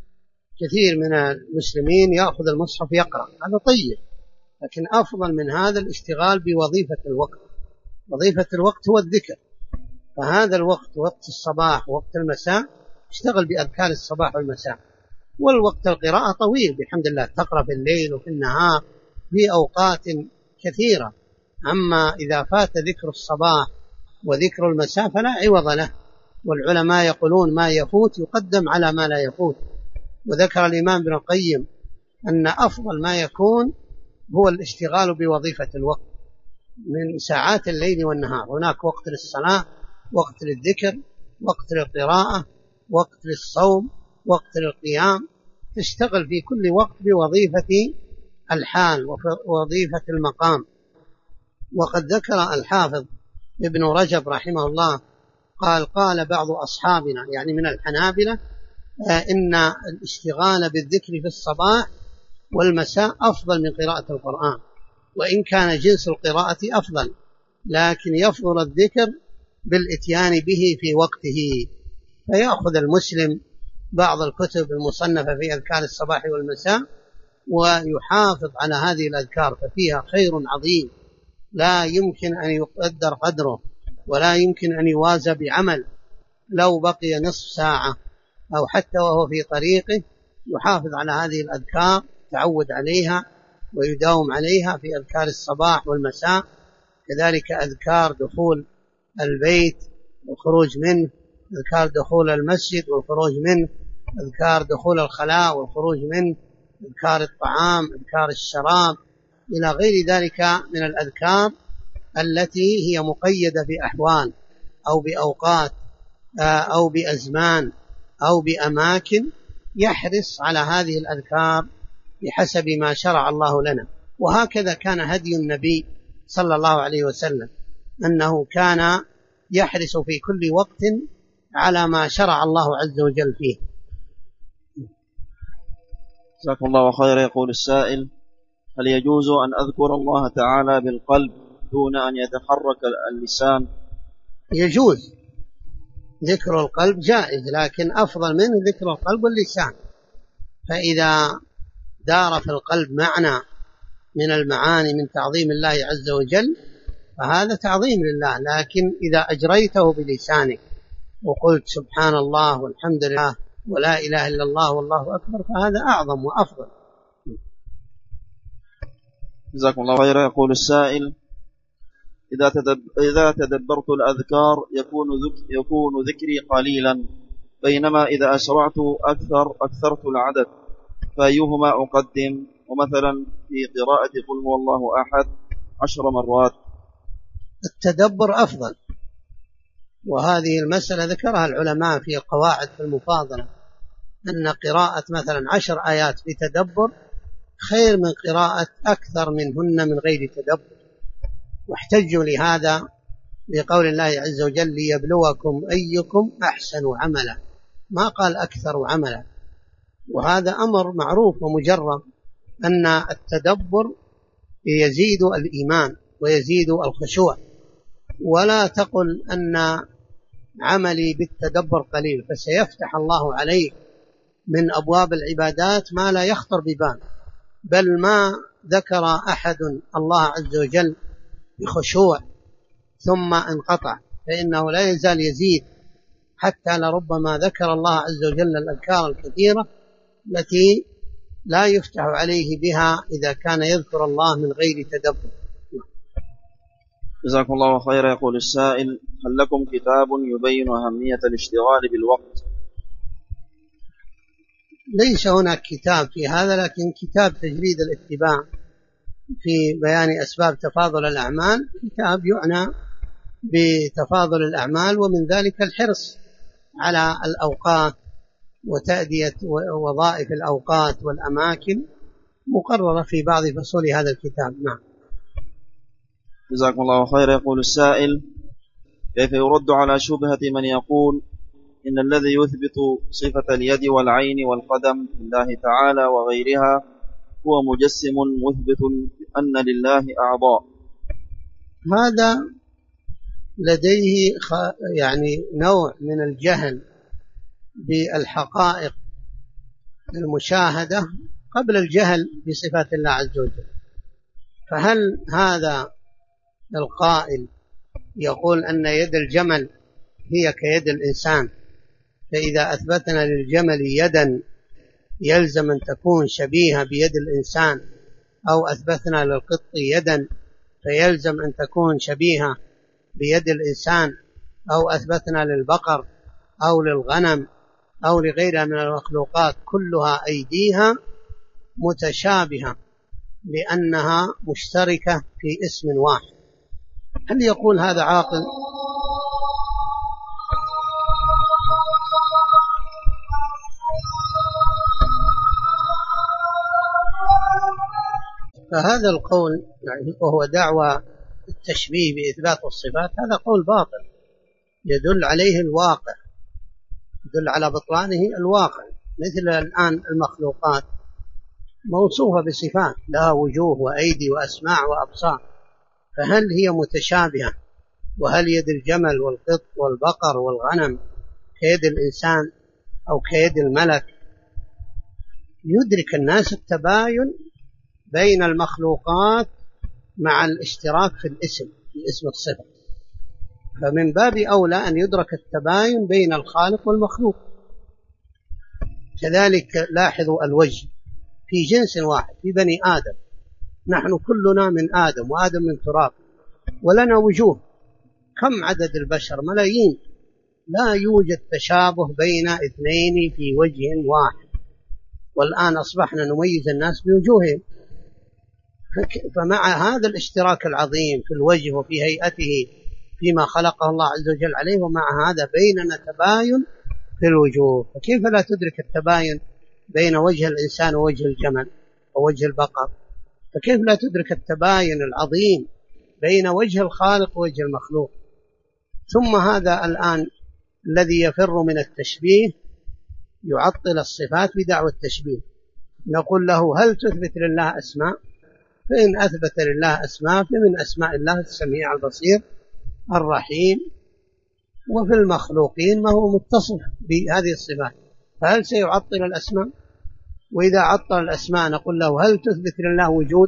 كثير من المسلمين يأخذ المصحف يقرأ، هذا طيب، لكن أفضل من هذا الاشتغال بوظيفة الوقت. وظيفة الوقت هو الذكر، فهذا الوقت وقت الصباح ووقت المساء اشتغل بأذكار الصباح والمساء. والوقت القراءة طويل بحمد الله، تقرأ في الليل وفي النهار في أوقات كثيرة. أما إذا فات ذكر الصباح وذكر المساء فلا عوض له، والعلماء يقولون ما يفوت يقدم على ما لا يفوت. وذكر الإمام ابن القيم أن أفضل ما يكون هو الاشتغال بوظيفة الوقت من ساعات الليل والنهار. هناك وقت للصلاة، وقت للذكر، وقت للقراءة، وقت للصوم، وقت للقيام. تشتغل في كل وقت بوظيفة الحال ووظيفة المقام. وقد ذكر الحافظ ابن رجب رحمه الله قال بعض أصحابنا يعني من الحنابلة إن الاشتغال بالذكر في الصباح والمساء أفضل من قراءة القرآن، وإن كان جنس القراءة أفضل، لكن يفضل الذكر بالإتيان به في وقته. فيأخذ المسلم بعض الكتب المصنفة في أذكار الصباح والمساء ويحافظ على هذه الأذكار، ففيها خير عظيم لا يمكن أن يقدر قدره ولا يمكن أن يوازى بعمل. لو بقي نصف ساعة أو حتى وهو في طريقه يحافظ على هذه الأذكار، تعود عليها ويداوم عليها في أذكار الصباح والمساء. كذلك أذكار دخول البيت والخروج منه، أذكار دخول المسجد والخروج منه، أذكار دخول الخلاء والخروج منه، أذكار الطعام، أذكار الشراب، إلى غير ذلك من الأذكار التي هي مقيدة بأحوال أو بأوقات أو بأزمان أو بأماكن. يحرص على هذه الأذكار بحسب ما شرع الله لنا. وهكذا كان هدي النبي صلى الله عليه وسلم، أنه كان يحرص في كل وقت على ما شرع الله عز وجل فيه. جزاكم الله خيرا. يقول السائل: هل يجوز أن أذكر الله تعالى بالقلب دون أن يتحرك اللسان؟ يجوز ذكر القلب جائز، لكن أفضل منه ذكر القلب واللسان. فإذا دار في القلب معنى من المعاني من تعظيم الله عز وجل فهذا تعظيم لله، لكن إذا أجريته بلسانك وقلت سبحان الله والحمد لله ولا إله إلا الله والله أكبر، فهذا أعظم وأفضل. جزاكم الله خيرا. يقول السائل: إذا تدبرت الأذكار يكون ذكري قليلا، بينما إذا أسرعت أكثرت العدد، فأيهما أقدم؟ ومثلا في قراءة قل هو الله أحد 10 مرات. التدبر أفضل، وهذه المسألة ذكرها العلماء في قواعد في المفاضلة، أن قراءة مثلا 10 آيات بتدبر خير من قراءة أكثر منهن من غير تدبر. واحتجوا لهذا بقول الله عز وجل: ليبلوكم أيكم أحسن عملا، ما قال أكثر عملا. وهذا أمر معروف ومجرب، أن التدبر يزيد الإيمان ويزيد الخشوع. ولا تقل أن عملي بالتدبر قليل، فسيفتح الله عليك من أبواب العبادات ما لا يخطر ببال. بل ما ذكر أحد الله عز وجل بخشوع ثم انقطع، فإنه لا يزال يزيد، حتى لربما ذكر الله عز وجل الأذكار الكثيرة التي لا يفتح عليه بها إذا كان يذكر الله من غير تدبر. جزاكم الله خيرا. يقول السائل: هل لكم كتاب يبين أهمية الاشتغال بالوقت؟ ليس هناك كتاب في هذا، لكن كتاب تجريد الاتباع في بيان أسباب تفاضل الأعمال، كتاب يعنى بتفاضل الأعمال، ومن ذلك الحرص على الأوقات وتأدية وظائف الأوقات والأماكن، مقررة في بعض فصول هذا الكتاب. نعم. جزاكم الله خيرا. يقول السائل: كيف يرد على شبهة من يقول إن الذي يثبت صفة اليد والعين والقدم لله تعالى وغيرها هو مجسم مثبت أن لله أعضاء؟ هذا لديه يعني نوع من الجهل بالحقائق المشاهدة قبل الجهل بصفات الله عز وجل. فهل هذا القائل يقول أن يد الجمل هي كيد الإنسان، فإذا أثبتنا للجمل يدا يلزم أن تكون شبيهة بيد الإنسان، أو أثبتنا للقط يدا فيلزم أن تكون شبيهة بيد الإنسان، أو أثبتنا للبقر أو للغنم أو لغيرها من المخلوقات كلها أيديها متشابهة لأنها مشتركة في اسم واحد؟ هل يقول هذا عاقل؟ فهذا القول وهو دعوى التشبيه بإثبات الصفات، هذا قول باطل يدل عليه الواقع، يدل على بطلانه الواقع. مثل الآن المخلوقات موصوفة بصفات لها وجوه وأيدي وأسماع وأبصار، فهل هي متشابهة؟ وهل يد الجمل والقط والبقر والغنم كيد الإنسان أو كيد الملك؟ يدرك الناس التباين بين المخلوقات مع الاشتراك في الاسم، في اسم الصفة، فمن باب أولى أن يدرك التباين بين الخالق والمخلوق. كذلك لاحظوا الوجه في جنس واحد في بني آدم، نحن كلنا من آدم وآدم من تراب، ولنا وجوه. كم عدد البشر؟ ملايين. لا يوجد تشابه بين اثنين في وجه واحد، والآن أصبحنا نميز الناس بوجوههم. فمع هذا الاشتراك العظيم في الوجه وفي هيئته فيما خلقه الله عز وجل عليه، ومع هذا بيننا تباين في الوجوه، فكيف لا تدرك التباين بين وجه الإنسان ووجه الجمل ووجه البقر؟ فكيف لا تدرك التباين العظيم بين وجه الخالق ووجه المخلوق؟ ثم هذا الآن الذي يفر من التشبيه يعطل الصفات بدعوى التشبيه. نقول له: هل تثبت لله أسماء؟ فإن أثبت لله أسماء فمن أسماء الله السميع البصير الرحيم، وفي المخلوقين ما هو متصف بهذه الصفات، فهل سيعطل الأسماء؟ وإذا عطل الأسماء نقول له: هل تثبت لله وجود؟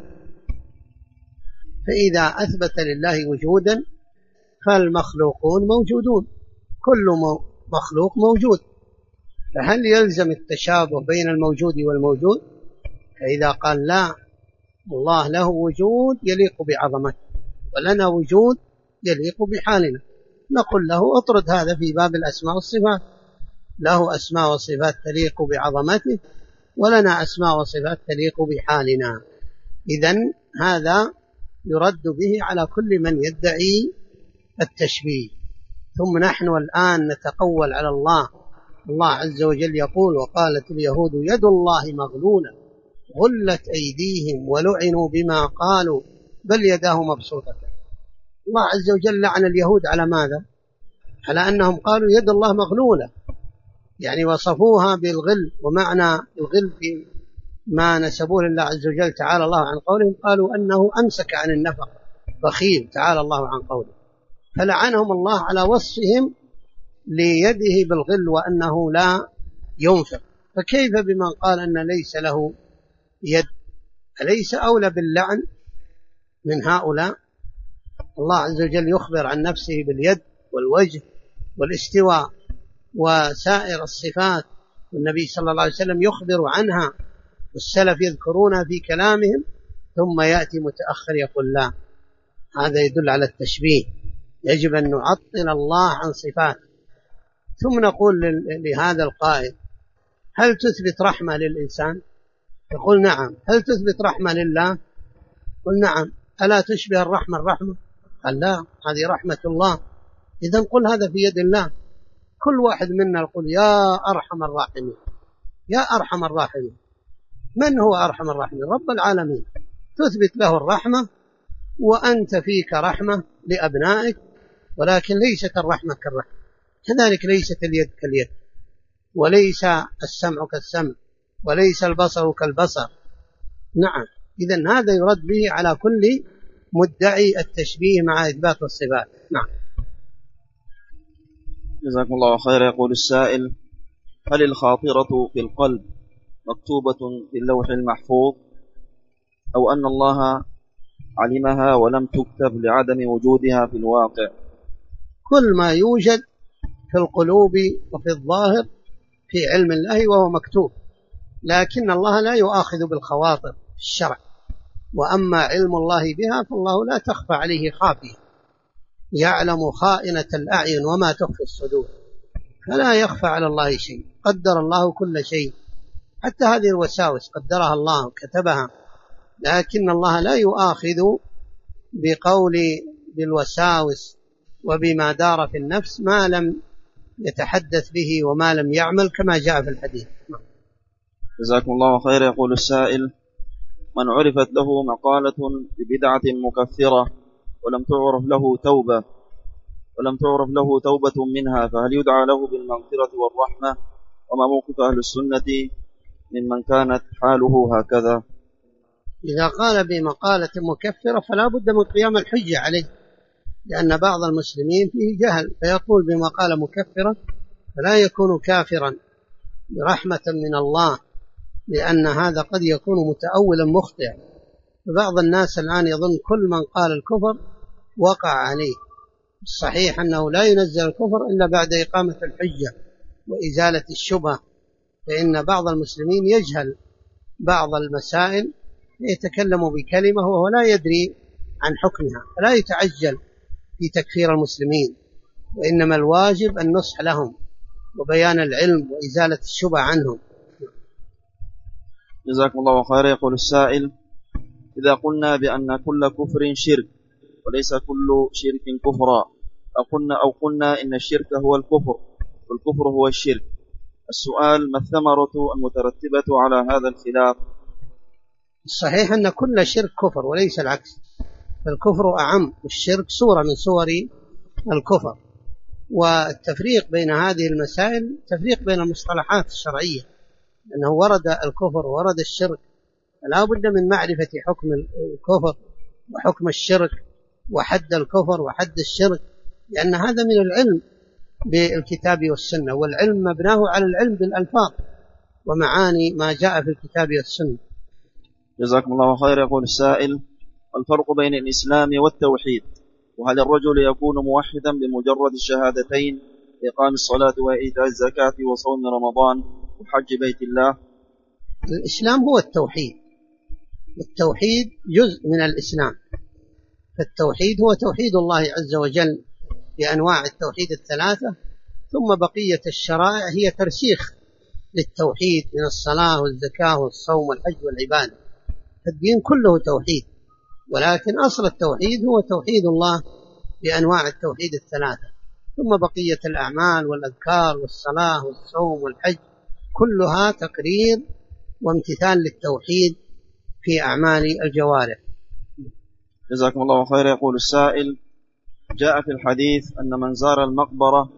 فإذا أثبت لله وجودا فالمخلوقون موجودون، كل مخلوق موجود، فهل يلزم التشابه بين الموجود والموجود؟ فإذا قال لا، الله له وجود يليق بعظمته ولنا وجود يليق بحالنا، نقول له اطرد هذا في باب الأسماء والصفات، له أسماء وصفات تليق بعظمته ولنا أسماء وصفات تليق بحالنا. إذن هذا يرد به على كل من يدعي التشبيه. ثم نحن الآن نتقول على الله. الله عز وجل يقول: وقالت اليهود يد الله مغلولة غلت أيديهم ولعنوا بما قالوا بل يداه مبسوطتان. الله عز وجل لعن اليهود على ماذا؟ على أنهم قالوا يد الله مغلولة، يعني وصفوها بالغل، ومعنى الغل في ما نسبوه لله عز وجل تعالى الله عن قولهم قالوا أنه أمسك عن النفق، بخيل تعالى الله عن قوله، فلعنهم الله على وصفهم ليده بالغل وأنه لا ينفق. فكيف بمن قال أن ليس له يد؟ أليس أولى باللعن من هؤلاء؟ الله عز وجل يخبر عن نفسه باليد والوجه والاستواء وسائر الصفات، والنبي صلى الله عليه وسلم يخبر عنها، والسلف يذكرونها في كلامهم، ثم يأتي متأخر يقول لا، هذا يدل على التشبيه. يجب أن نعطل الله عن صفاته. ثم نقول لهذا القائل: هل تثبت رحمة للإنسان؟ يقول نعم. هل تثبت رحمة لله؟ قل نعم. ألا تشبه الرحمة الرحمة؟ قال لا، هذه رحمة الله. إذن قل هذا في يد الله. كل واحد منا يقول يا أرحم الراحمين، يا أرحم الراحمين. من هو أرحم الراحمين؟ رب العالمين. تثبت له الرحمة وأنت فيك رحمة لأبنائك، ولكن ليست الرحمة كالرحمة. كذلك ليست اليد كاليد، وليس السمع كالسمع، وليس البصر كالبصر. نعم. إذن هذا يرد به على كل مدعي التشبيه مع إثبات الصفات. نعم. جزاكم الله خير. يقول السائل: هل الخاطرة في القلب مكتوبة في اللوح المحفوظ، أو أن الله علمها ولم تكتب لعدم وجودها في الواقع؟ كل ما يوجد في القلوب وفي الظاهر في علم الله وهو مكتوب، لكن الله لا يؤاخذ بالخواطر في الشرع. وأما علم الله بها فالله لا تخفى عليه خافية، يعلم خائنة الأعين وما تخفي الصدور، فلا يخفى على الله شيء. قدر الله كل شيء، حتى هذه الوساوس قدرها الله كتبها، لكن الله لا يؤاخذ بقول بالوساوس وبما دار في النفس ما لم يتحدث به وما لم يعمل، كما جاء في الحديث. جزاكم الله خير. يقول السائل: من عرفت له مقالة ببدعة مكفرة ولم تعرف له توبة منها، فهل يدعى له بالمغفرة والرحمة؟ وما موقف أهل السنة ممن كانت حاله هكذا؟ إذا قال بمقالة مكفرة فلا بد من قيام الحجة عليه، لأن بعض المسلمين فيه جهل فيقول بمقالة مكفرة، فلا يكون كافرا برحمة من الله، لأن هذا قد يكون متأولا مخطئا. فبعض الناس الآن يظن كل من قال الكفر وقع عليه. الصحيح أنه لا ينزل الكفر إلا بعد إقامة الحجة وإزالة الشبهة، فإن بعض المسلمين يجهل بعض المسائل يتكلم بكلمة وهو لا يدري عن حكمها، فلا يتعجل في تكفير المسلمين، وإنما الواجب النصح لهم وبيان العلم وإزالة الشبهة عنهم. جزاكم الله خير. يقول السائل: إذا قلنا بأن كل كفر شرك وليس كل شرك كفرا، أو قلنا إن الشرك هو الكفر والكفر هو الشرك، السؤال: ما الثمرة المترتبة على هذا الخلاف؟ الصحيح أن كل شرك كفر وليس العكس، فالكفر أعم والشرك صورة من صور الكفر. والتفريق بين هذه المسائل تفريق بين المصطلحات الشرعية، أنه ورد الكفر ورد الشرك، فلا بد من معرفة حكم الكفر وحكم الشرك وحد الكفر وحد الشرك، لأن هذا من العلم بالكتاب والسنة، والعلم مبناه على العلم بالألفاظ ومعاني ما جاء في الكتاب والسنة. جزاكم الله خير. يقول السائل: الفرق بين الإسلام والتوحيد، وهل الرجل يكون موحدا بمجرد الشهادتين إقام الصلاة وإيتاء الزكاة وصوم رمضان وحج بيت الله؟ الإسلام هو التوحيد، التوحيد جزء من الإسلام، فالتوحيد هو توحيد الله عز وجل بأنواع التوحيد الثلاثة، ثم بقية الشرائع هي ترسيخ للتوحيد من الصلاة والزكاة والصوم والحج والعبادة، فالدين كله توحيد، ولكن أصل التوحيد هو توحيد الله بأنواع التوحيد الثلاثة، ثم بقية الأعمال والأذكار والصلاة والصوم والحج كلها تقرير وامتثال للتوحيد في أعمال الجوارح. جزاكم الله خيرا. يقول السائل: جاء في الحديث أن من زار المقبرة